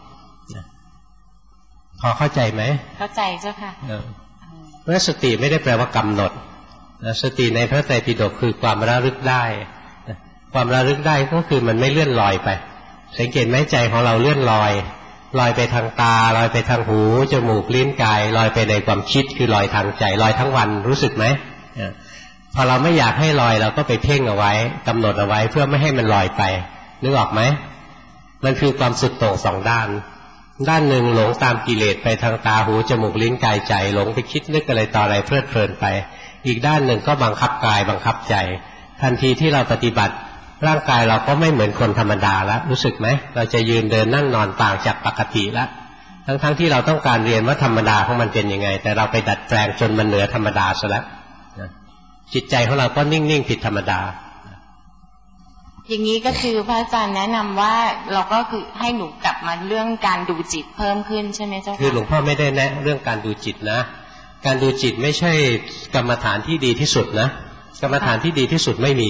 พอเข้าใจไหมเข้าใจเจ้าค่ะเพราะสติไม่ได้แปลว่ากำหนดสติในพระไตรปิฎกคือความระลึกได้ความระลึกได้ก็คือมันไม่เลื่อนลอยไปสังเกตไหมใจของเราเลื่อนลอยไปทางตาลอยไปทางหูจมูกลิ้นกายลอยไปในความคิดคือลอยทางใจลอยทั้งวันรู้สึกไหมพอเราไม่อยากให้ลอยเราก็ไปเพ่งเอาไว้กำหนดเอาไว้เพื่อไม่ให้มันลอยไปนึกออกไหมมันคือความสุดโต่งสองด้านด้านหนึ่งหลงตามกิเลสไปทางตาหูจมูกลิ้นกายใจหลงไปคิดนึกอะไรต่ออะไรเพลิดเพลินไปอีกด้านหนึ่งก็บังคับกายบังคับใจทันทีที่เราปฏิบัติร่างกายเราก็ไม่เหมือนคนธรรมดาแล้วรู้สึกไหมเราจะยืนเดินนั่งนอนต่างจากปกติแล้วทั้งที่เราต้องการเรียนว่าธรรมดาของมันเป็นยังไงแต่เราไปดัดแปลงจนมันเหนือธรรมดาซะแล้วจิตใจของเราก็นิ่งๆผิดธรรมดาอย่างนี้ก็คือพระอาจารย์แนะนำว่าเราก็คือให้หนูกลับมาเรื่องการดูจิตเพิ่มขึ้นใช่ไหมเจ้าค่ะคือหลวงพ่อไม่ได้แนะเรื่องการดูจิตนะการดูจิตไม่ใช่กรรมฐานที่ดีที่สุดนะกรรมฐานที่ดีที่สุดไม่มี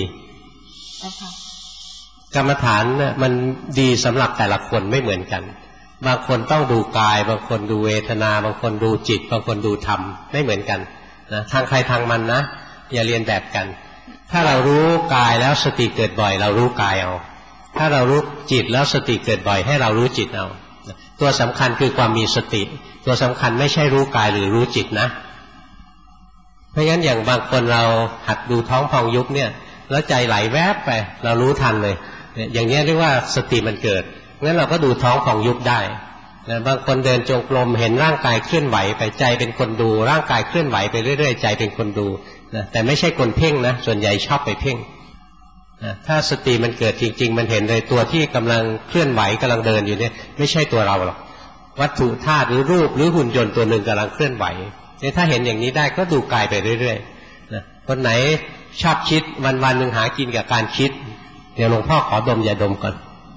กรรมฐานเนี่ยมันดีสำหรับแต่ละคนไม่เหมือนกันบางคนต้องดูกายบางคนดูเวทนาบางคนดูจิตบางคนดูธรรมไม่เหมือนกันนะทางใครทางมันนะอย่าเรียนแบบกันถ้าเรารู้กายแล้วสติเกิดบ่อยเรารู้กายเอาถ้าเรารู้จิตแล้วสติเกิดบ่อยให้เรารู้จิตเอาตัวสำคัญคือความมีสติตัวสำคัญไม่ใช่รู้กายหรือรู้จิตนะเพราะงั้นอย่างบางคนเราหัดดูท้องพองยุบเนี่ยแล้วใจไหลแวบไปเรารู้ทันเลยอย่างนี้เรียกว่าสติมันเกิดงั้นเราก็ดูท้องพองยุบได้บางคนเดินจงกรมเห็นร่างกายเคลื่อนไหวไปใจเป็นคนดูร่างกายเคลื่อนไหวไปเรื่อยๆใจเป็นคนดูนะแต่ไม่ใช่คนเพ่งนะส่วนใหญ่ชอบไปเพ่งนะถ้าสติมันเกิดจริงๆมันเห็นเลยตัวที่กำลังเคลื่อนไหวกำลังเดินอยู่เนี่ยไม่ใช่ตัวเราหรอกวัตถุธาตุหรือรูปหรือหุ่นยนต์ตัวหนึ่งกำลังเคลื่อนไหวเนี่ยถ้าเห็นอย่างนี้ได้ก็ดูกายไปเรื่อยๆนะคนไหนชอบคิดวันๆหนึ่งหากินกับการคิดเดี๋ยวหลวงพ่อขอดมยาดมก่อน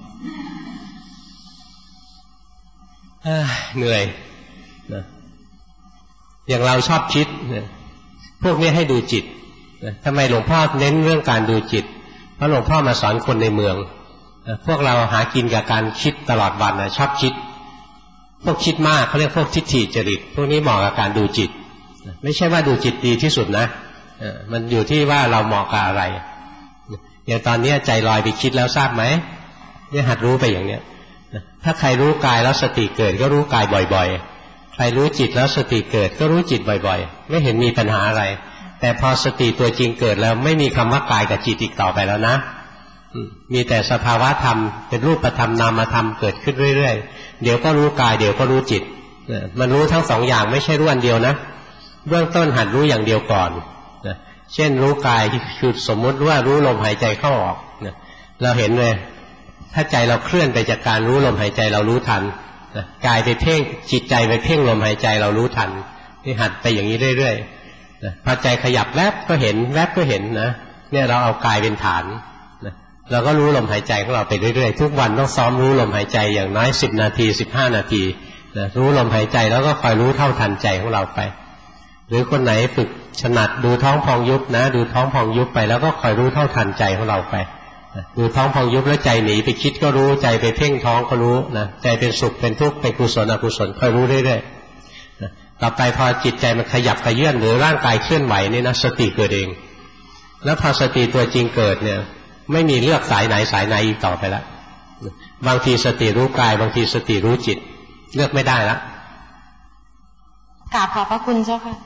เหนื่อยนะอย่างเราชอบคิดนะพวกนี้ให้ดูจิตนะทำไมหลวงพ่อเน้นเรื่องการดูจิตเพราะหลวงพ่อมาสอนคนในเมืองนะพวกเราหากินกับการคิดตลอดวันนะชอบคิดพวกคิดมากเขาเรียกพวกทิฏฐิจริตพวกนี้เหมาะกับการดูจิตนะไม่ใช่ว่าดูจิตดีที่สุดนะมันอยู่ที่ว่าเราเหมาะกับอะไรอย่างตอนนี้ใจลอยไปคิดแล้วทราบไหมเนี่ยหัดรู้ไปอย่างเนี้ยถ้าใครรู้กายแล้วสติเกิดก็รู้กายบ่อยๆใครรู้จิตแล้วสติเกิดก็รู้จิตบ่อยๆไม่เห็นมีปัญหาอะไรแต่พอสติตัวจริงเกิดแล้วไม่มีคำว่ากายกับจิตอีกต่อไปแล้วนะมีแต่สภาวะธรรมเป็นรูปธรรมนามธรรมเกิดขึ้นเรื่อยๆเดี๋ยวก็รู้กายเดี๋ยวก็รู้จิตมันรู้ทั้งสองอย่างไม่ใช่รู้อันเดียวนะเบื้องต้นหัดรู้อย่างเดียวก่อนเช่นรู้กายคือสมมติว่ารู้ลมหายใจเข้าออกเราเห็นเลยถ้าใจเราเคลื่อนไปจากการรู้ลมหายใจเรารู้ทันกายไปเพ่งจิตใจไปเพ่งลมหายใจเรารู้ทันนี่หัดไปอย่างนี้เรื่อยๆพอใจขยับแวบก็เห็นแวบก็เห็นนะเนี่ยเราเอากายเป็นฐานเราก็รู้ลมหายใจของเราไปเรื่อยๆทุกวันต้องซ้อมรู้ลมหายใจอย่างน้อย10 นาที15 นาทีรู้ลมหายใจแล้วก็คอยรู้เท่าทันใจของเราไปหรือคนไหนฝึกถนัดดูท้องพองยุบนะดูท้องพองยุบไปแล้วก็คอยรู้เท่าทันใจของเราไปดูท้องพองยุบแล้วใจหนีไปคิดก็รู้ใจไปเพ่งท้องก็รู้นะใจเป็นสุขเป็นทุกข์เป็นกุศลอกุศลค่อยรู้เรื่อยๆต่อไปพอจิตใจมันขยับขยื่นหรือร่างกายเคลื่อนไหวนี่นะสติเกิดเองแล้วพอสติตัวจริงเกิดเนี่ยไม่มีเลือกสายไหนสายไหนอีกต่อไปแล้วบางทีสติรู้กายบางทีสติรู้จิตเลือกไม่ได้ละกราบขอบพระคุณเจ้าค่ะ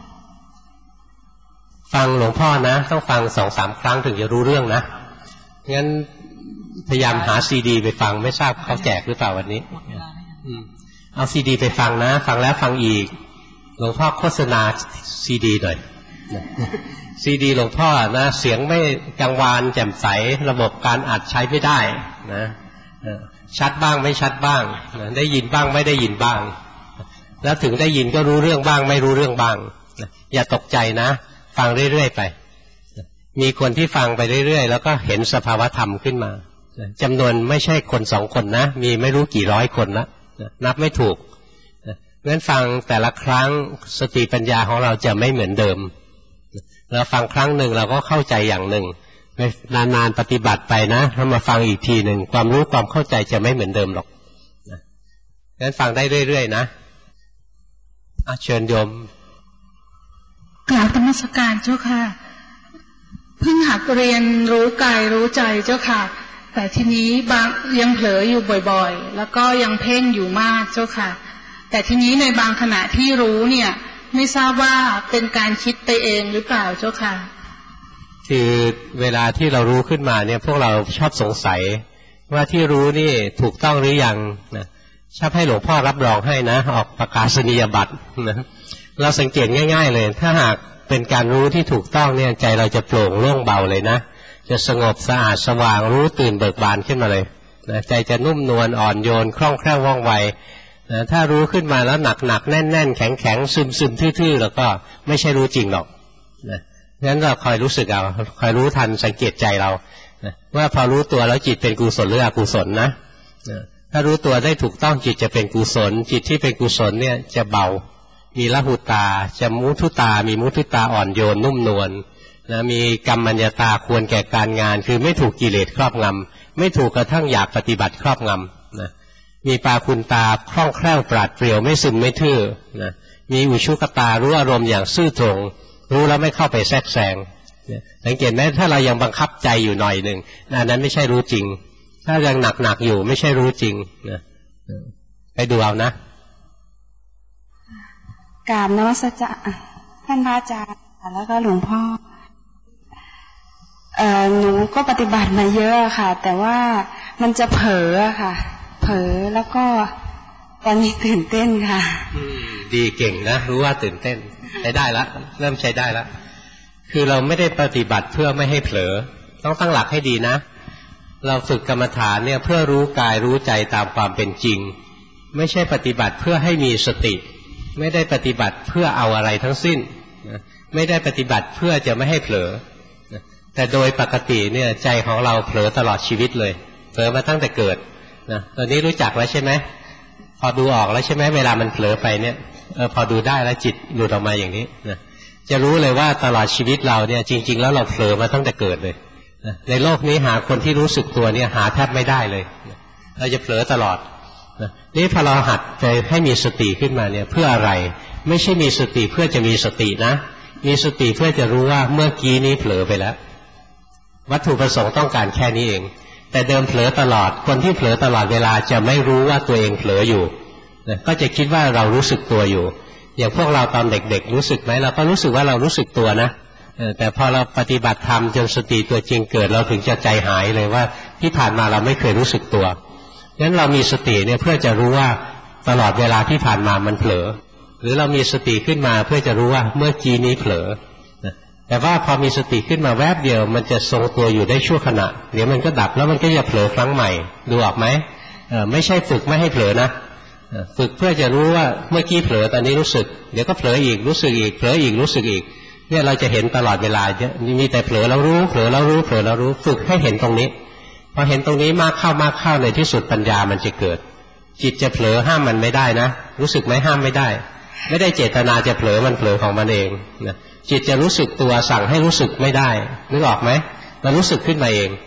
ฟังหลวงพ่อนะต้องฟัง2-3 ครั้งถึงจะรู้เรื่องนะงั้นพยายามหาซีดีไปฟังไม่ทราบเขาแจกหรือเปล่าวันนี้เอาซีดีไปฟังนะฟังแล้วฟังอีกหลวงพ่อโฆษณาซีดีหน่อยซีดีหลวงพ่อนะเสียงไม่กังวานแจ่มใสระบบการอัดใช้ไม่ได้นะชัดบ้างไม่ชัดบ้างได้ยินบ้างไม่ได้ยินบ้างแล้วถึงได้ยินก็รู้เรื่องบ้างไม่รู้เรื่องบ้างอย่าตกใจนะฟังเรื่อยๆไปมีคนที่ฟังไปเรื่อยๆแล้วก็เห็นสภาวธรรมขึ้นมาจำนวนไม่ใช่คน2 คนนะมีไม่รู้กี่ร้อยคนละนับไม่ถูกงั้นฟังแต่ละครั้งสติปัญญาของเราจะไม่เหมือนเดิมเราฟังครั้งหนึ่งเราก็เข้าใจอย่างหนึ่งนานๆปฏิบัติไปนะถ้ามาฟังอีกทีหนึ่งความรู้ความเข้าใจจะไม่เหมือนเดิมหรอกงั้นฟังได้เรื่อยๆนะเชิญโยมกราบนมัสการเจ้าค่ะเพิ่งหัดเรียนรู้กายรู้ใจเจ้าค่ะแต่ทีนี้ยังเผลออยู่บ่อยๆแล้วก็ยังเพ่งอยู่มากเจ้าค่ะแต่ทีนี้ในบางขณะที่รู้เนี่ยไม่ทราบว่าเป็นการคิดไปเองหรือเปล่าเจ้าค่ะคือเวลาที่เรารู้ขึ้นมาเนี่ยพวกเราชอบสงสัยว่าที่รู้นี่ถูกต้องหรือยังนะชอบให้หลวงพ่อรับรองให้นะออกประกาศนียบัตรนะเราสังเกตง่ายๆเลยถ้าหากเป็นการรู้ที่ถูกต้องเนี่ยใจเราจะโปร่งโล่งเบาเลยนะจะสงบสะอาดสว่างรู้ตื่นเบิกบานขึ้นมาเลยนะใจจะนุ่มนวลอ่อนโยนคล่องแคล่วว่องไวนะถ้ารู้ขึ้นมาแล้วหนักๆแน่นๆแข็งๆซึมๆทื่อๆแล้วก็ไม่ใช่รู้จริงหรอกนะงั้นเราคอยรู้สึกเอาคอยรู้ทันสังเกตใจเรานะว่าพอรู้ตัวแล้วจิตเป็นกุศลหรืออกุศลนะถ้ารู้ตัวได้ถูกต้องจิตจะเป็นกุศลจิตที่เป็นกุศลเนี่ยจะเบามีละหุตาจะมุทุตามีมุทุตาอ่อนโยนนุ่มนวลนะมีกัมมัญญาตาควรแก่การงานคือไม่ถูกกิเลสครอบงำไม่ถูกกระทั่งอยากปฏิบัติครอบงำนะมีปาคุณตาคล่องแคล่วปราดเปรียวไม่ซึมไม่ทื่อนะมีอุชุกตารู้อารมณ์อย่างซื่อตรงรู้แล้วไม่เข้าไปแทรกแซงสังเกตไหมถ้าเรายังบังคับใจอยู่หน่อยหนึ่งอันนั้นไม่ใช่รู้จริงถ้ายังหนักอยู่ไม่ใช่รู้จริงนะไปดูเอานะกราบนมัสการท่านพระอาจารย์แล้วก็หลวงพ่อหนูก็ปฏิบัติมาเยอะค่ะแต่ว่ามันจะเผลอค่ะเผลอแล้วก็ตอนนี้ตื่นเต้นค่ะดีเก่งนะรู้ว่าตื่นเต้นใช้ได้ละเริ่มใช้ได้ละคือเราไม่ได้ปฏิบัติเพื่อไม่ให้เผลอต้องตั้งหลักให้ดีนะเราฝึกกรรมฐานเนี่ยเพื่อรู้กายรู้ใจตามความเป็นจริงไม่ใช่ปฏิบัติเพื่อให้มีสติไม่ได้ปฏิบัติเพื่อเอาอะไรทั้งสิ้นไม่ได้ปฏิบัติเพื่อจะไม่ให้เผลอแต่โดยปกติเนี่ยใจของเราเผลอตลอดชีวิตเลยเผลอมาตั้งแต่เกิดนะตอนนี้รู้จักแล้วใช่ไหมพอดูออกแล้วใช่ไหมเวลามันเผลอไปเนี่ยพอดูได้แล้วจิตหลุดออกมาอย่างนี้นะจะรู้เลยว่าตลอดชีวิตเราเนี่ยจริงๆแล้วเราเผลอมาตั้งแต่เกิดเลยในโลกนี้หาคนที่รู้สึกตัวเนี่ยหาแทบไม่ได้เลยเราจะเผลอตลอดนี่พอเราหัดใจให้มีสติขึ้นมาเนี่ยเพื่ออะไรไม่ใช่มีสติเพื่อจะมีสตินะมีสติเพื่อจะรู้ว่าเมื่อกี้นี้เผลอไปแล้ววัตถุประสงค์ต้องการแค่นี้เองแต่เดิมเผลอตลอดคนที่เผลอตลอดเวลาจะไม่รู้ว่าตัวเองเผลออยู่ก็จะคิดว่าเรารู้สึกตัวอยู่อย่างพวกเราตอนเด็กๆรู้สึกไหมเราก็รู้สึกว่าเรารู้สึกตัวนะแต่พอเราปฏิบัติธรรมจนสติตัวจริงเกิดเราถึงจะใจหายเลยว่าที่ผ่านมาเราไม่เคยรู้สึกตัวงั้นเรามีสติเนี่ยเพื่อจะรู้ว่าตลอดเวลาที่ผ่านมามันเผลอหรือเรามีสติขึ้นมาเพื่อจะรู้ว่าเมื่อกี้นี้เผลอแต่ว่าพอมีสติขึ้นมาแวบเดียวมันจะทรงตัวอยู่ได้ชั่วขณะเดี๋ยวมันก็ดับแล้วมันก็จะเผลอครั้งใหม่ดูออกไหมไม่ใช่ฝึกไม่ให้เผลอนะฝึกเพื่อจะรู้ว่าเมื่อกี้เผลอตอนนี้รู้สึกเดี๋ยวก็เผลออีกรู้สึกอีกเผลออีกรู้สึกอีกเนี่ยเราจะเห็นตลอดเวลามีแต่เผลอแล้วรู้เผลอแล้วรู้เผลอแล้วรู้ฝึกให้เห็นตรงนี้พอเห็นตรงนี้มากเข้าในที่สุดปัญญามันจะเกิดจิตจะเผลอห้ามมันไม่ได้นะรู้สึกไหมห้ามไม่ได้ไม่ได้เจตนาจะเผลอมันเผลอของมันเองนะจิตจะรู้สึกตัวสั่งให้รู้สึกไม่ได้นึกออกไหมมันรู้สึกขึ้นมาเอง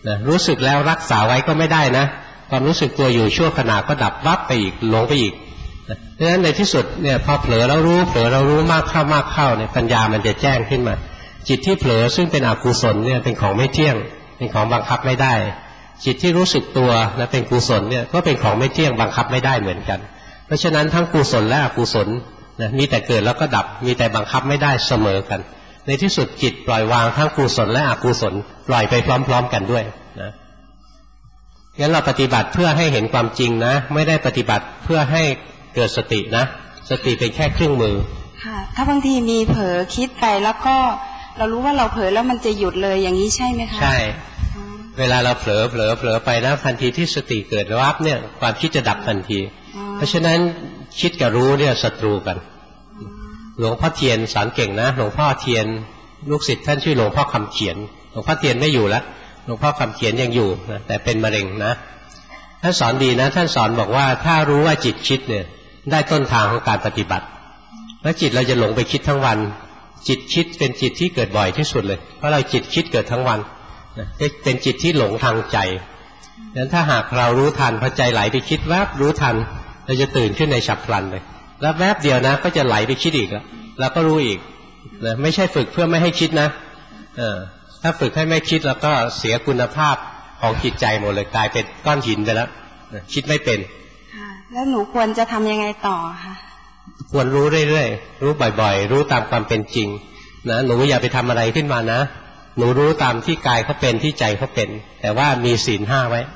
นะรู้สึกแล้วรักษาไว้ก็ไม่ได้นะความรู้สึกตัวอยู่ชั่วขณะก็ดับวับไปอีกหลงไปอีกดังนั้นในที่สุดเนี่ยพอเผลอแล้วรู้มากเข้าเนี่ยปัญญามันจะแจ้งขึ้นมาจิตที่เผลอซึ่งเป็นอกุศลเนี่ยเป็นของไม่เที่ยงเป็นของบังคับไม่ได้จิตที่รู้สึกตัวนะเป็นกุศลเนี่ยก็เป็นของไม่เที่ยงบังคับไม่ได้เหมือนกันเพราะฉะนั้นทั้งกุศลและอกุศลนะมีแต่เกิดแล้วก็ดับมีแต่บังคับไม่ได้เสมอกันในที่สุดจิตปล่อยวางทั้งกุศลและอกุศลปล่อยไปพร้อมๆกันด้วยนะงั้นเราปฏิบัติเพื่อให้เห็นความจริงนะไม่ได้ปฏิบัติเพื่อให้เกิดสตินะสติเป็นแค่เครื่องมือค่ะถ้าบางทีมีเผลอคิดไปแล้วก็เรารู้ว่าเราเผลอแล้วมันจะหยุดเลยอย่างนี้ใช่ไหมคะใช่เวลาเราเผลอไปนะทันทีที่สติเกิดวับเนี่ยความคิดจะดับทันทีเพราะฉะนั้นคิดกับรู้เนี่ยศัตรูกันหลวงพ่อเทียนสอนเก่งนะหลวงพ่อเทียนลูกศิษย์ท่านชื่อหลวงพ่อคำเขียนหลวงพ่อเทียนไม่อยู่แล้วหลวงพ่อคำเขียนยังอยู่นะแต่เป็นมะเร็งนะท่านสอนดีนะท่านสอนบอกว่าถ้ารู้ว่าจิตคิดเนี่ยได้ต้นทางของการปฏิบัติแล้วจิตเราจะหลงไปคิดทั้งวันจิตคิดเป็นจิตที่เกิดบ่อยที่สุดเลยเพราะเราจิตคิดเกิดทั้งวันเป็นจิตที่หลงทางใจดังนั้นถ้าหากเรารู้ทันพอใจไหลไปคิดแวบรู้ทันเราจะตื่นขึ้นในฉับพลันเลยแล้วแวบเดียวนะก็จะไหลไปคิดอีกแล้วก็รู้อีกนะไม่ใช่ฝึกเพื่อไม่ให้คิดนะถ้าฝึกให้ไม่คิดแล้วก็เสียคุณภาพของจิตใจหมดเลยกลายเป็นก้อนหินไปแล้วคิดไม่เป็นแล้วหนูควรจะทำยังไงต่อคะควรรู้เรื่อยๆรู้บ่อยๆรู้ตามความเป็นจริงนะหนูอย่าไปทำอะไรขึ้นมานะหนูรู้ตามที่กายเขาเป็นที่ใจเขาเป็นแต่ว่ามีศีล5ไว้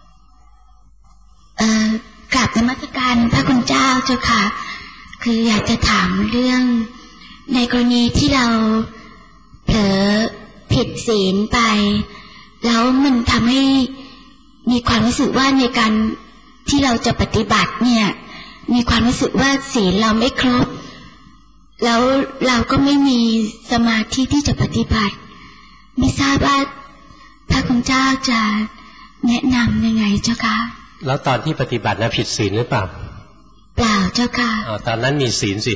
กราบนมัสการพระคุณเจ้าเจ้าค่ะคืออยากจะถามเรื่องในกรณีที่เราเผลอผิดศีลไปแล้วมันทำให้มีความรู้สึกว่าในการที่เราจะปฏิบัติเนี่ยมีความรู้สึกว่าศีลเราไม่ครบแล้วเราก็ไม่มีสมาธิที่จะปฏิบัติไม่ทราบว่าพระคุณเจ้าจะแนะนำยังไงเจ้าคะแล้วตอนที่ปฏิบัตินะผิดศีลหรือเปล่าเปล่าเจ้าค่ะตอนนั้นมีศีลสิ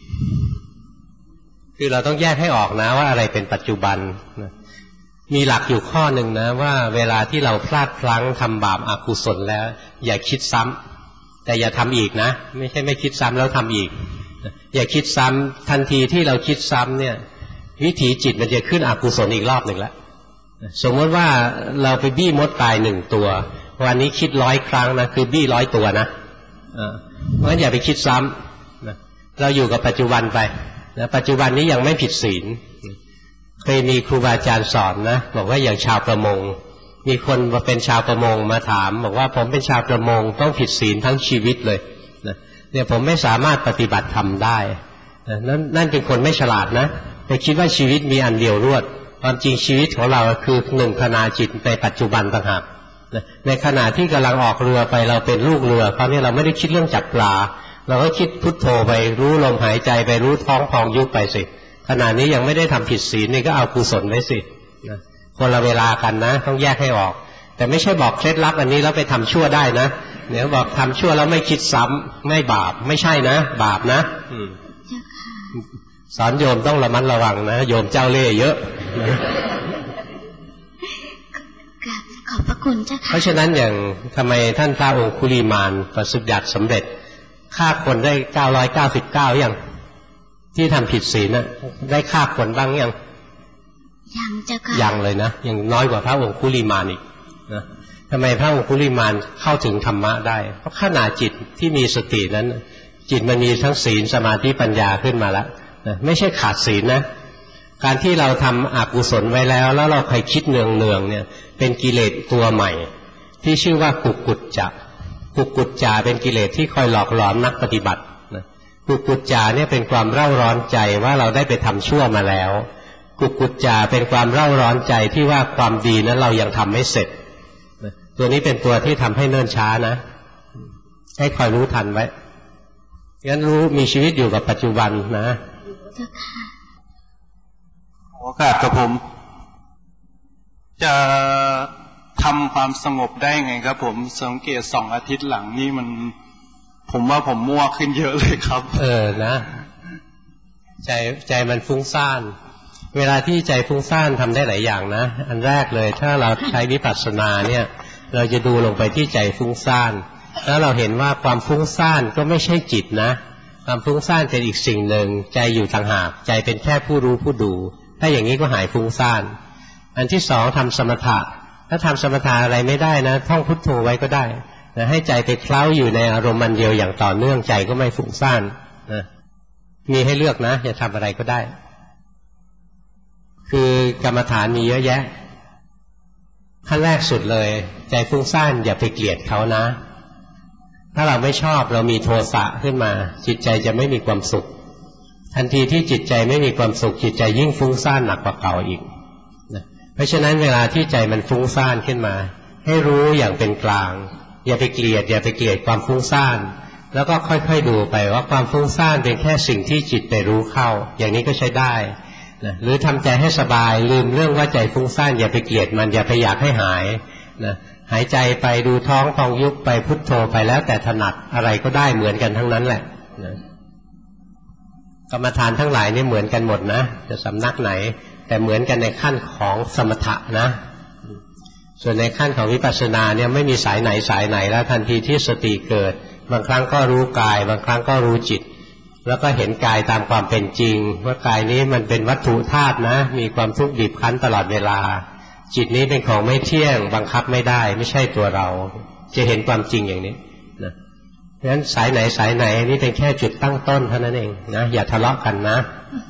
คือเราต้องแยกให้ออกนะว่าอะไรเป็นปัจจุบันมีหลักอยู่ข้อหนึ่งนะว่าเวลาที่เราพลาดพลั้งทำบาปอกุศลแล้วอย่าคิดซ้ำแต่อย่าทำอีกนะไม่ใช่ไม่คิดซ้ำแล้วทำอีกอย่าคิดซ้ำทันทีที่เราคิดซ้ำเนี่ยวิถีจิตมันจะขึ้นอกุศลอีกรอบหนึ่งแล้วสมมติว่าเราไปบี้มดตาย1 ตัววันนี้คิด100 ครั้งนะคือบี้100 ตัวนะเพราะฉะนั้นอย่าไปคิดซ้ำเราอยู่กับปัจจุบันไปนะปัจจุบันนี้ยังไม่ผิดศีลเคยมีครูบาอาจารย์สอนนะบอกว่าอย่างชาวประมงมีคนมาเป็นชาวประมงมาถามบอกว่าผมเป็นชาวประมงต้องผิดศีลทั้งชีวิตเลยเนี่ยผมไม่สามารถปฏิบัติธรรมได้นั่นเป็นคนไม่ฉลาดนะไปคิดว่าชีวิตมีอันเดียวรวดความจริงชีวิตของเราคือ1 ขณะจิตในปัจจุบันต่างหากในขณะที่กำลังออกเรือไปเราเป็นลูกเรือคราวนี้เราไม่ได้คิดเรื่องจับปลาเราก็คิดพุทโธไปรู้ลมหายใจไปรู้ท้องพองยุบไปสิขณะนี้ยังไม่ได้ทำผิดศีลนี่ก็เอากุศลไว้สิคนละเวลากันนะต้องแยกให้ออกแต่ไม่ใช่บอกเคล็ดลับอันนี้แล้วไปทำชั่วได้นะเดี๋ยวบอกทำชั่วแล้วไม่คิดซ้ำไม่บาปไม่ใช่นะบาปนะสอนโยมต้องระมัดระวังนะโยมเจ้าเล่ห์เยอะขอบพระคุณเจ้าค่ะเพราะฉะนั้นอย่างทำไมท่านพระองคุลิมานประสบยัติสำเร็จฆ่าคนได้999อย่างที่ทำผิดศีลน่ะได้ฆ่าคนบ้างยังเจ้าค่ะยังเลยนะยังน้อยกว่าพระองคุลิมานอีกนะทำไมพระองคุลิมานเข้าถึงธรรมะได้เพราะขณะจิตที่มีสตินั้นจิตมันมีทั้งศีลสมาธิปัญญาขึ้นมาแล้วนะไม่ใช่ขาดศีลนะการที่เราทำอกุศลไว้แล้วเราไปคิดเนืองเนี่ยเป็นกิเลสตัวใหม่ที่ชื่อว่ากุกุจจะกุกุจจะเป็นกิเลสที่คอยหลอกหลอนนักปฏิบัติกุกุจจะเนี่ยเป็นความเร่าร้อนใจว่าเราได้ไปทำชั่วมาแล้วกุกุจจะเป็นความเร่าร้อนใจที่ว่าความดีนั้นเรายังทำไม่เสร็จตัวนี้เป็นตัวที่ทำให้เนิ่นช้านะให้คอยรู้ทันไว้งั้นรู้มีชีวิตอยู่กับปัจจุบันนะโอกาสกับผมจะทำความสงบได้ไงครับผมสังเกต2 อาทิตย์หลังนี่มันผมว่าผมมั่วขึ้นเยอะเลยครับนะใจมันฟุ้งซ่านเวลาที่ใจฟุ้งซ่านทำได้หลายอย่างนะอันแรกเลยถ้าเราใช้วิปัสสนาเนี่ยเราจะดูลงไปที่ใจฟุ้งซ่านแล้วเราเห็นว่าความฟุ้งซ่านก็ไม่ใช่จิตนะความฟุ้งซ่านเป็นอีกสิ่งหนึ่งใจอยู่ต่างหากใจเป็นแค่ผู้รู้ผู้ดูถ้าอย่างนี้ก็หายฟุ้งซ่านอันที่สองทำสมถะถ้าทำสมถะอะไรไม่ได้นะท่องพุทโธไว้ก็ได้นะให้ใจไปเคล้าอยู่ในอารมณ์มันเดียวอย่างต่อเนื่องใจก็ไม่ฟุ้งซ่านนะมีให้เลือกนะจะทำอะไรก็ได้คือกรรมฐานมีเยอะแยะขั้นแรกสุดเลยใจฟุ้งซ่านอย่าไปเกลียดเขานะถ้าเราไม่ชอบเรามีโทสะขึ้นมาจิตใจจะไม่มีความสุขทันทีที่จิตใจไม่มีความสุขจิตใจยิ่งฟุ้งซ่านหนักกว่าเก่าอีกนะเพราะฉะนั้นเวลาที่ใจมันฟุ้งซ่านขึ้นมาให้รู้อย่างเป็นกลางอย่าไปเกลียดความฟุ้งซ่านแล้วก็ค่อยๆดูไปว่าความฟุ้งซ่านเป็นแค่สิ่งที่จิตไปรู้เข้าอย่างนี้ก็ใช้ได้นะหรือทำใจให้สบายลืมเรื่องว่าใจฟุ้งซ่านอย่าไปเกลียดมันอย่าไปอยากให้หายนะหายใจไปดูท้องพองยุบไปพุทโธไปแล้วแต่ถนัดอะไรก็ได้เหมือนกันทั้งนั้นแหละนะกรรมฐานทั้งหลายนี่เหมือนกันหมดนะจะสำนักไหนแต่เหมือนกันในขั้นของสมถะนะส่วนในขั้นของวิปัสสนาเนี่ยไม่มีสายไหนแล้วทันทีที่สติเกิดบางครั้งก็รู้กายบางครั้งก็รู้จิตแล้วก็เห็นกายตามความเป็นจริงว่ากายนี้มันเป็นวัตถุธาตุนะมีความทุกข์บีบคั้นตลอดเวลาจิตนี้เป็นของไม่เที่ยงบังคับไม่ได้ไม่ใช่ตัวเราจะเห็นความจริงอย่างนี้นะเพราะฉะนั้นสายไหนนี่เป็นแค่จุดตั้งต้นเท่านั้นเองนะอย่าทะเลาะกันนะ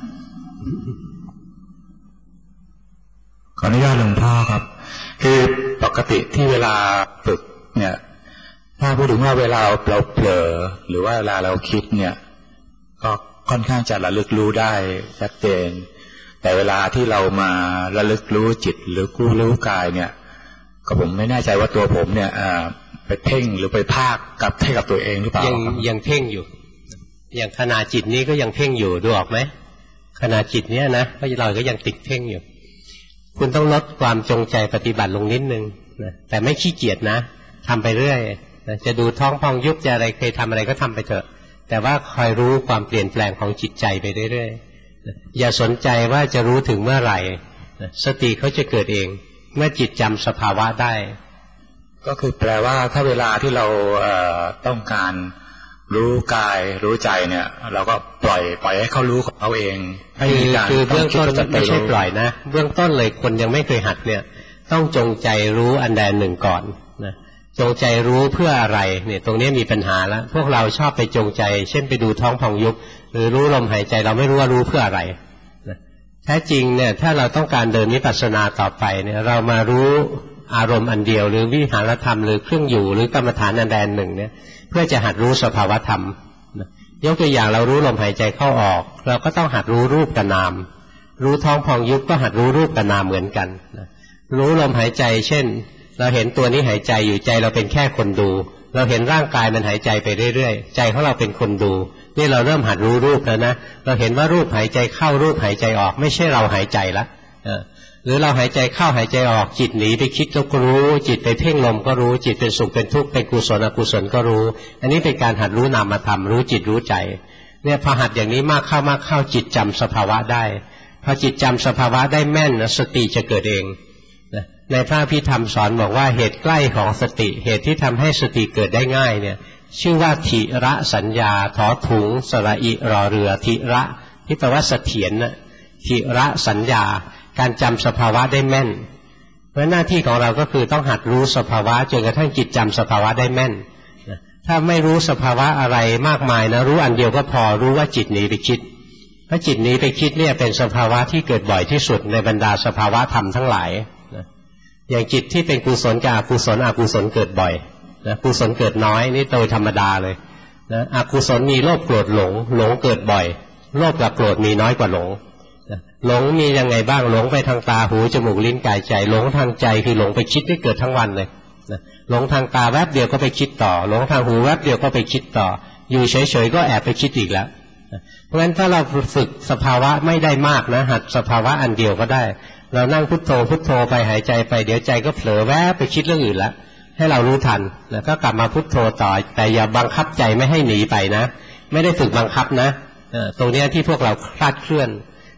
ขออนุญาตหลวงพ่อครับคือปกติที่เวลาฝึกเนี่ยถ้าพูดถึงว่าเวลาเราเผลอหรือว่าเวลาเราคิดเนี่ยก็ค่อนข้างจะระลึกรู้ได้ชัดเจนแต่เวลาที่เรามาระลึกรู้จิตหรือรู้กายเนี่ยก็ผมไม่แน่ใจว่าตัวผมเนี่ยไปเพ่งหรือไปภาคกับให้กับตัวเองหรือเปล่ายังเพ่งอยู่อย่างขณะจิตนี้ก็ยังเพ่งอยู่ดูออกไหมขณะจิตเนี้ยนะเราก็ยังติดเพ่งอยู่คุณต้องลดความจงใจปฏิบัติลงนิดนึงนะแต่ไม่ขี้เกียจนะทำไปเรื่อยนะจะดูท้องพองยุบจะอะไรเคยทำอะไรก็ทำไปเถอะแต่ว่าคอยรู้ความเปลี่ยนแปลงของจิตใจไปเรื่อยๆอย่าสนใจว่าจะรู้ถึงเมื่อไหร่สติเขาจะเกิดเองเมื่อจิตจำสภาวะได้ก็คือแปลว่าถ้าเวลาที่เราต้องการรู้กายรู้ใจเนี่ยเราก็ปล่อยให้เขารู้ของเขาเองให้มีการคือเบื้องต้นไม่ใช่ปล่อยนะเบื้องต้นเลยคนยังไม่เคยหัดเนี่ยต้องจงใจรู้อันใดหนึ่งก่อนนะจงใจรู้เพื่ออะไรเนี่ยตรงนี้มีปัญหาแล้วพวกเราชอบไปจงใจเช่นไปดูท้องพองยุบหรือรู้ลมหายใจเราไม่รู้ว่ารู้เพื่ออะไรนะแท้จริงเนี่ยถ้าเราต้องการเดินวิปัสสนาต่อไปเนี่ยเรามารู้อารมณ์อันเดียวหรือวิหารธรรมหรือเครื่องอยู่หรือกรรมฐานอันใดหนึ่งเนี่ยเพื่อจะหัดรู้สภาวธรรมยกตัวอย่างเรารู้ลมหายใจเข้าออกเราก็ต้องหัดรู้รูปกับนามรู้ท้องพองยุบก็หัดรู้รูปกับนามเหมือนกันรู้ลมหายใจเช่นเราเห็นตัวนี้หายใจอยู่ใจเราเป็นแค่คนดูเราเห็นร่างกายมันหายใจไปเรื่อยๆใจของเราเป็นคนดูนี่เราเริ่มหัดรู้รูปแล้วนะเราเห็นว่ารูปหายใจเข้ารูปหายใจออกไม่ใช่เราหายใจละหรือเราหายใจเข้าหายใจออกจิตหนีไปคิดก็รู้จิตไปเพ่งลมก็รู้จิตเป็นสุขเป็นทุกข์เป็นกุศลอกุศลก็รู้อันนี้เป็นการหัดรู้นามธรรมรู้จิตรู้ใจเนี่ยพอหัดอย่างนี้มากเข้าจิตจำสภาวะได้พอจิตจำสภาวะได้แม่นสติจะเกิดเองในพระพิธรรมสอนบอกว่าเหตุใกล้ของสติเหตุที่ทำให้สติเกิดได้ง่ายเนี่ยชื่อว่าทิระสัญญาถอถุงสระอิรอเรือทิระที่แปลว่าเสถียรนะทิระสัญญาการจำสภาวะได้แม่นเพราะหน้าที่ของเราก็คือต้องหัดรู้สภาวะจนกระทั่งจิตจำสภาวะได้แม่นถ้าไม่รู้สภาวะอะไรมากมายนะรู้อันเดียวก็พอรู้ว่าจิตหนีไปคิดเพราะจิตหนีไปคิดเนี่ยเป็นสภาวะที่เกิดบ่อยที่สุดในบรรดาสภาวะธรรมทั้งหลายอย่างจิตที่เป็นกุศลกับอกุศลอกุศลเกิดบ่อยนะกุศลเกิดน้อยนี่โดยธรรมดาเลยนะอกุศลมีโลภโกรธหลงเกิดบ่อยโลภกับโกรธมีน้อยกว่าหลงหลงมียังไงบ้างหลงไปทางตาหูจมูกลิ้นกายใจหลงทางใจคือหลงไปคิดที่เกิดทั้งวันเลยหลงทางตาแวบเดียวก็ไปคิดต่อหลงทางหูแวบเดียวก็ไปคิดต่ออยู่เฉยๆก็แอบไปคิดอีกแล้วเพราะฉะนั้นถ้าเราฝึกสภาวะไม่ได้มากนะหัดสภาวะอันเดียวก็ได้เรานั่งพุทโธพุทโธไปหายใจไปเดี๋ยวใจก็เผลอแวบไปคิดเรื่องอื่นแล้วให้เรารู้ทันแล้วก็กลับมาพุทโธต่อแต่อย่าบังคับใจไม่ให้หนีไปนะไม่ได้ฝึกบังคับนะตรงนี้ที่พวกเราคลาดเคลื่อน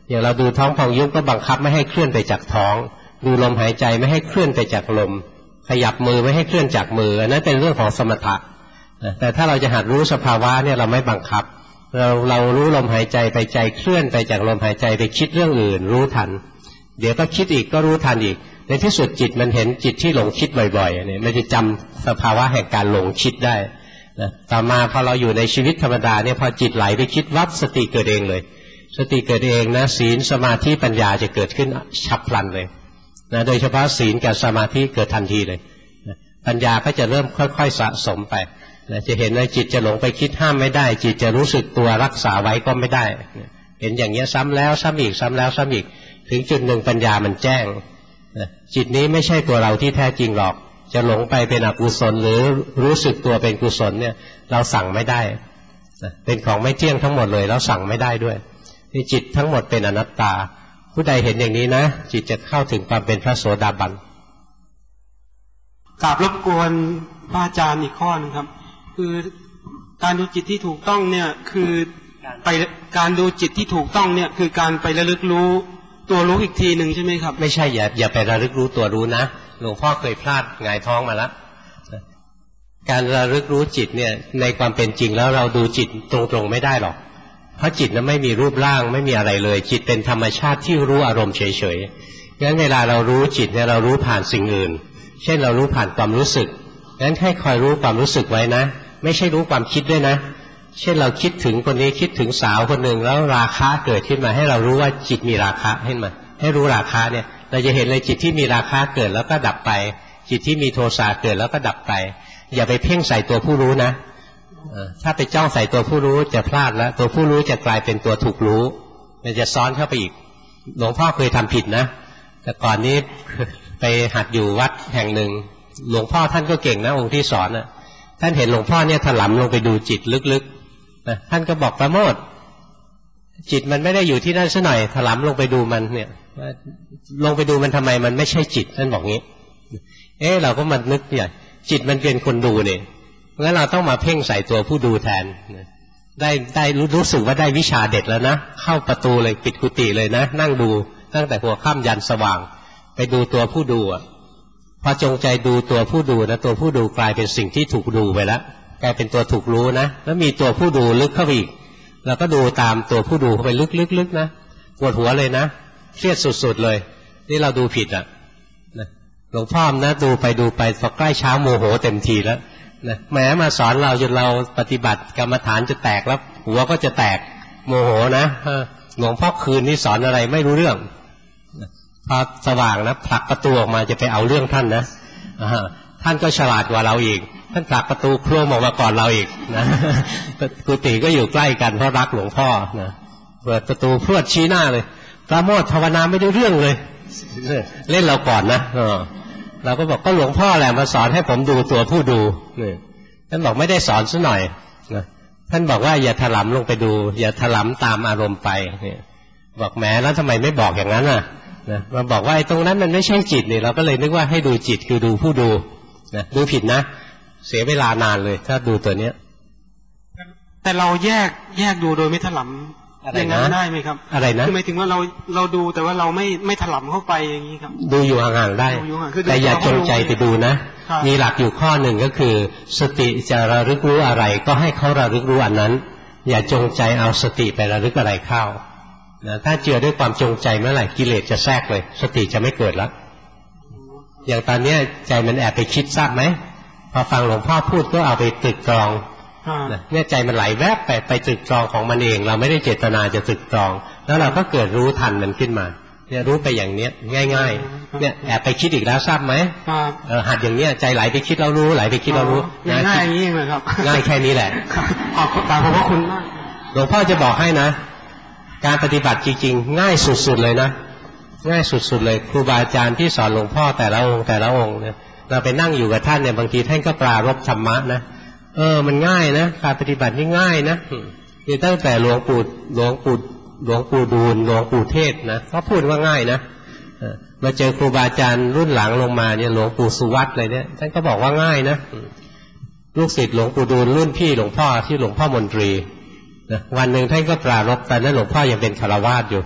อย่างเราดูท้องพองยุบก็บังคับไม่ให้เคลื่อนไปจากท้องดูลมหายใจไม่ให้เคลื่อนไปจากลมขยับมือไม่ให้เคลื่อนจากมืออันนั้นเป็นเรื่องของสมถะแต่ถ้าเราจะหัดรู้สภาวะเนี่ยเราไม่บังคับเรารู้ลมหายใจไปใจเคลื่อนไปจากลมหายใจไปคิดเรื่องอื่นรู้ทันเดี๋ยวก็คิดอีกก็รู้ทันอีกในที่สุดจิตมันเห็นจิตที่หลงคิดบ่อยๆเนี่ยมันจะจำสภาวะแห่งการหลงคิดได้นะต่อมาพอเราอยู่ในชีวิตธรรมดาเนี่ยพอจิตไหลไปคิดวับสติเกิดเองเลยสติเกิดเองนะศีลสมาธิปัญญาจะเกิดขึ้นฉับพลันเลยนะโดยเฉพาะศีลกับสมาธิเกิดทันทีเลยนะปัญญาก็จะเริ่มค่อยๆสะสมไปนะจะเห็นว่าจิตจะหลงไปคิดห้ามไม่ได้จิตจะรู้สึกตัวรักษาไว้ก็ไม่ได้นะเห็นอย่างเงี้ยซ้ำแล้วซ้ำอีกซ้ำแล้วซ้ำอีกถึงจุดหนึ่งปัญญามันแจ้งนะจิตนี้ไม่ใช่ตัวเราที่แท้จริงหรอกจะหลงไปเป็นอกุศลหรือรู้สึกตัวเป็นกุศลเนี่ยเราสั่งไม่ได้นะเป็นของไม่เที่ยงทั้งหมดเลยเราสั่งไม่ได้ด้วยนี่จิตทั้งหมดเป็นอนัตตาผู้ใดเห็นอย่างนี้นะจิตจะเข้าถึงความเป็นพระโสดาบันกราบรบกวนพระอาจารย์อีกข้อนึงครับคือการดูจิตที่ถูกต้องเนี่ยคือไปการดูจิตที่ถูกต้องเนี่ยคือการไประลึกรู้ตัวรู้อีกทีหนึ่งใช่ไหมครับไม่ใช่อย่าไประลึกรู้ตัวรู้นะหลวงพ่อเคยพลาดหงายท้องมาแล้วการระลึกรู้จิตเนี่ยในความเป็นจริงแล้วเราดูจิตตรงๆไม่ได้หรอกเพราะจิตนั้นไม่มีรูปร่างไม่มีอะไรเลยจิตเป็นธรรมชาติที่รู้อารมณ์เฉยๆงั้นเวลาเรารู้จิตเนี่ยเรารู้ผ่านสิ่งอื่นเช่นเรารู้ผ่านความรู้สึกงั้นให้คอยรู้ความรู้สึกไว้นะไม่ใช่รู้ความคิดด้วยนะเช่นเราคิดถึงคนนี้คิดถึงสาวคนหนึ่งแล้วราคะเกิดขึ้นมาให้เรารู้ว่าจิตมีราคะขึ้นมาให้รู้ราคะเนี่ยเราจะเห็นเลยจิตที่มีราคะเกิดแล้วก็ดับไปจิตที่มีโทสะเกิดแล้วก็ดับไปอย่าไปเพ่งใส่ตัวผู้รู้นะถ้าไปจ้องใส่ตัวผู้รู้จะพลาดแล้วตัวผู้รู้จะกลายเป็นตัวถูกรู้มันจะซ้อนเข้าไปอีกหลวงพ่อเคยทำผิดนะแต่ก่อนนี้ไปหัดอยู่วัดแห่งหนึ่งหลวงพ่อท่านก็เก่งนะองค์ที่สอนน่ะท่านเห็นหลวงพ่อเนี่ยถลำลงไปดูจิตลึกๆนะท่านก็บอกประโมทจิตมันไม่ได้อยู่ที่นั่นซะหน่อยถลำลงไปดูมันเนี่ยลงไปดูมันทำไมมันไม่ใช่จิตท่านบอกงี้เราก็มานึกเนี่ยจิตมันเป็นคนดูเนี่ยงั้นเราต้องมาเพ่งใส่ตัวผู้ดูแทนได้รู้สึกว่าได้วิชาเด็ดแล้วนะเข้าประตูเลยปิดกุฏิเลยนะนั่งดูตั้งแต่หัวค่ำยันสว่างไปดูตัวผู้ดูอ่ะพอจงใจดูตัวผู้ดูนะตัวผู้ดูกลายเป็นสิ่งที่ถูกดูไปแล้วกลายเป็นตัวถูกรู้นะแล้วมีตัวผู้ดูลึกเข้าไปอีกเราก็ดูตามตัวผู้ดูเข้าไปลึกๆนะปวดหัวเลยนะเครียดสุดๆเลยนี่เราดูผิดอ่ะหลวงพ่อนะดูไปพอใกล้เช้าโมโหเต็มทีแล้วนะแหมมาสอนเราจนเราปฏิบัติกรรมฐานจะแตกแล้วหัวก็จะแตกโมโหนะหลวงพ่อคืนนี้สอนอะไรไม่รู้เรื่องพอสว่างนะผลักประตูออกมาจะไปเอาเรื่องท่านนะท่านก็ฉลาดกว่าเราอีกท่านผลักประตูโครมออกมาก่อนเราอีกนะกุฏิก็อยู่ใกล้กันเพราะรักหลวงพ่อนะเปิดประตูพรวดชี้หน้าเลยพระโมทภาวนาไม่ได้เรื่องเลยเล่นเราก่อนนะเราก็บอกก็หลวงพ่อแหละมาสอนให้ผมดูตัวผู้ดูท่านบอกไม่ได้สอนซะหน่อยท่านบอกว่าอย่าถลำลงไปดูอย่าถลำตามอารมณ์ไปบอกแหมแล้วทำไมไม่บอกอย่างนั้นมาบอกว่าไอ้ตรงนั้นมันไม่ใช่จิตนี่เราก็เลยนึกว่าให้ดูจิตคือดูผู้ดูดูผิดนะเสียเวลานานเลยถ้าดูตัวเนี้ยแต่เราแยกดูโดยไม่ถลำอย่างนั้นได้ไหมครับอะไรนะคือหมายถึงว่าเราดูแต่ว่าเราไม่ถลำเข้าไปอย่างนี้ครับดูอยู่ห่างๆได้แต่อย่าจงใจไปดูนะมีหลักอยู่ข้อหนึ่งก็คือสติจะระลึกรู้อะไรก็ให้เขาระลึกรู้อันนั้นอย่าจงใจเอาสติไประลึกอะไรเข้าถ้าเจือด้วยความจงใจเมื่อไหร่กิเลสจะแทรกเลยสติจะไม่เกิดแล้วอย่างตอนนี้ใจมันแอบไปคิดทราบไหมพอฟังหลวงพ่อพูดก็เอาไปตรึกตรองเนี่ยใจมันไหลแวบไปตรึกตรองของมันเองเราไม่ได้เจตนาจะตรึกตรองแล้วเราก็เกิดรู้ทันมันขึ้นมาเนี่ยรู้ไปอย่างเนี้ยง่ายๆเนี่ยแอบไปคิดอีกแล้วทราบไหมหัดอย่างเนี้ยใจไหลไปคิดเรารู้ไหลไปคิดเรารู้ง่ายอย่างนี้เลยครับง่ายแค่นี้แหละขอบพระคุณมากหลวงพ่อจะบอกให้นะการปฏิบัติจริงๆง่ายสุดๆเลยนะง่ายสุดๆเลยครูบาอาจารย์ที่สอนหลวงพ่อแต่ละองค์เนี่ยเราไปนั่งอยู่กับท่านเนี่ยบางทีท่านก็ปรารภธรรมะนะมันง่ายนะการปฏิบัตินี่ง่ายนะคือตั้งแต่หลวงปู่ดูลหลวงปู่เทศนะเขาพูดว่าง่ายนะมาเจอครูบาอาจารย์รุ่นหลังลงมาเนี่ยหลวงปู่สุวัตเลยเนี่ยท่านก็บอกว่าง่ายนะลูกศิษย์หลวงปู่ดูลรุ่นพี่หลวงพ่อที่หลวงพ่อมนตรีวันหนึ่งท่านก็ปรารภตอนนั้นหลวงพ่อยังเป็นฆราวาสอยู่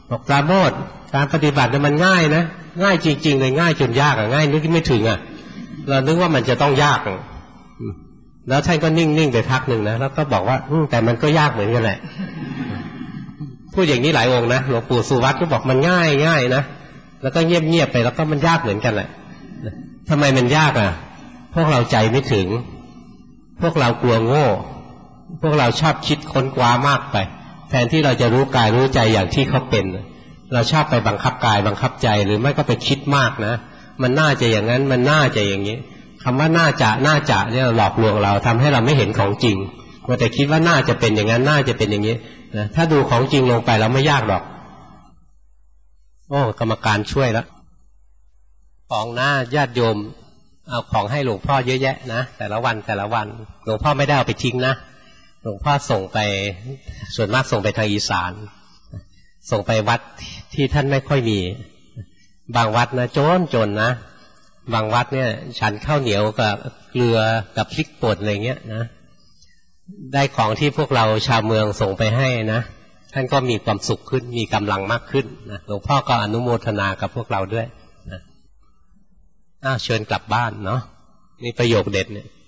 บอกปราโมทย์การปฏิบัติเนี่ยมันง่ายนะง่ายจริงๆเลยง่ายจนยากง่ายนึกไม่ถึงเรานึกว่ามันจะต้องยากแล้วท่านก็นิ่งๆไปพักหนึ่งนะแล้วก็บอกว่าแต่มันก็ยากเหมือนกันแหละพูดอย่างนี้หลายองค์นะหลวงปู่สุวัตก็บอกมันง่ายนะแล้วก็เงียบๆไปแล้วก็มันยากเหมือนกันแหละทำไมมันยากพวกเราใจไม่ถึงพวกเรากลัวโง่พวกเราชอบคิดค้นคว้ามากไปแทนที่เราจะรู้กายรู้ใจอย่างที่เขาเป็นเราชอบไปบังคับกายบังคับใจหรือไม่ก็ไปคิดมากนะมันน่าจะอย่างนั้นมันน่าจะอย่างนี้คำว่าน่าจะเนี่ยหลอกลวงเราทำให้เราไม่เห็นของจริงว่าแต่คิดว่าน่าจะเป็นอย่างนั้นน่าจะเป็นอย่างนี้นะถ้าดูของจริงลงไปเราไม่ยากหรอกโอ้กรรมการช่วยแล้วของหน้าญาติโยมเอาของให้หลวงพ่อเยอะแยะนะแต่ละวันหลวงพ่อไม่ได้เอาไปทิ้งนะหลวงพ่อส่งไปส่วนมากส่งไปทางอีสานส่งไปวัดที่ท่านไม่ค่อยมีบางวัดนะจนนะบางวัดเนี่ยฉันข้าวเหนียวกับเกลือกับพริกป่นอะไรเงี้ยนะได้ของที่พวกเราชาวเมืองส่งไปให้นะท่านก็มีความสุขขึ้นมีกำลังมากขึ้นนะหลวงพ่อก็อนุโมทนากับพวกเราด้วยนะเชิญกลับบ้านเนาะนี่ประโยคเด็ดเนี่ย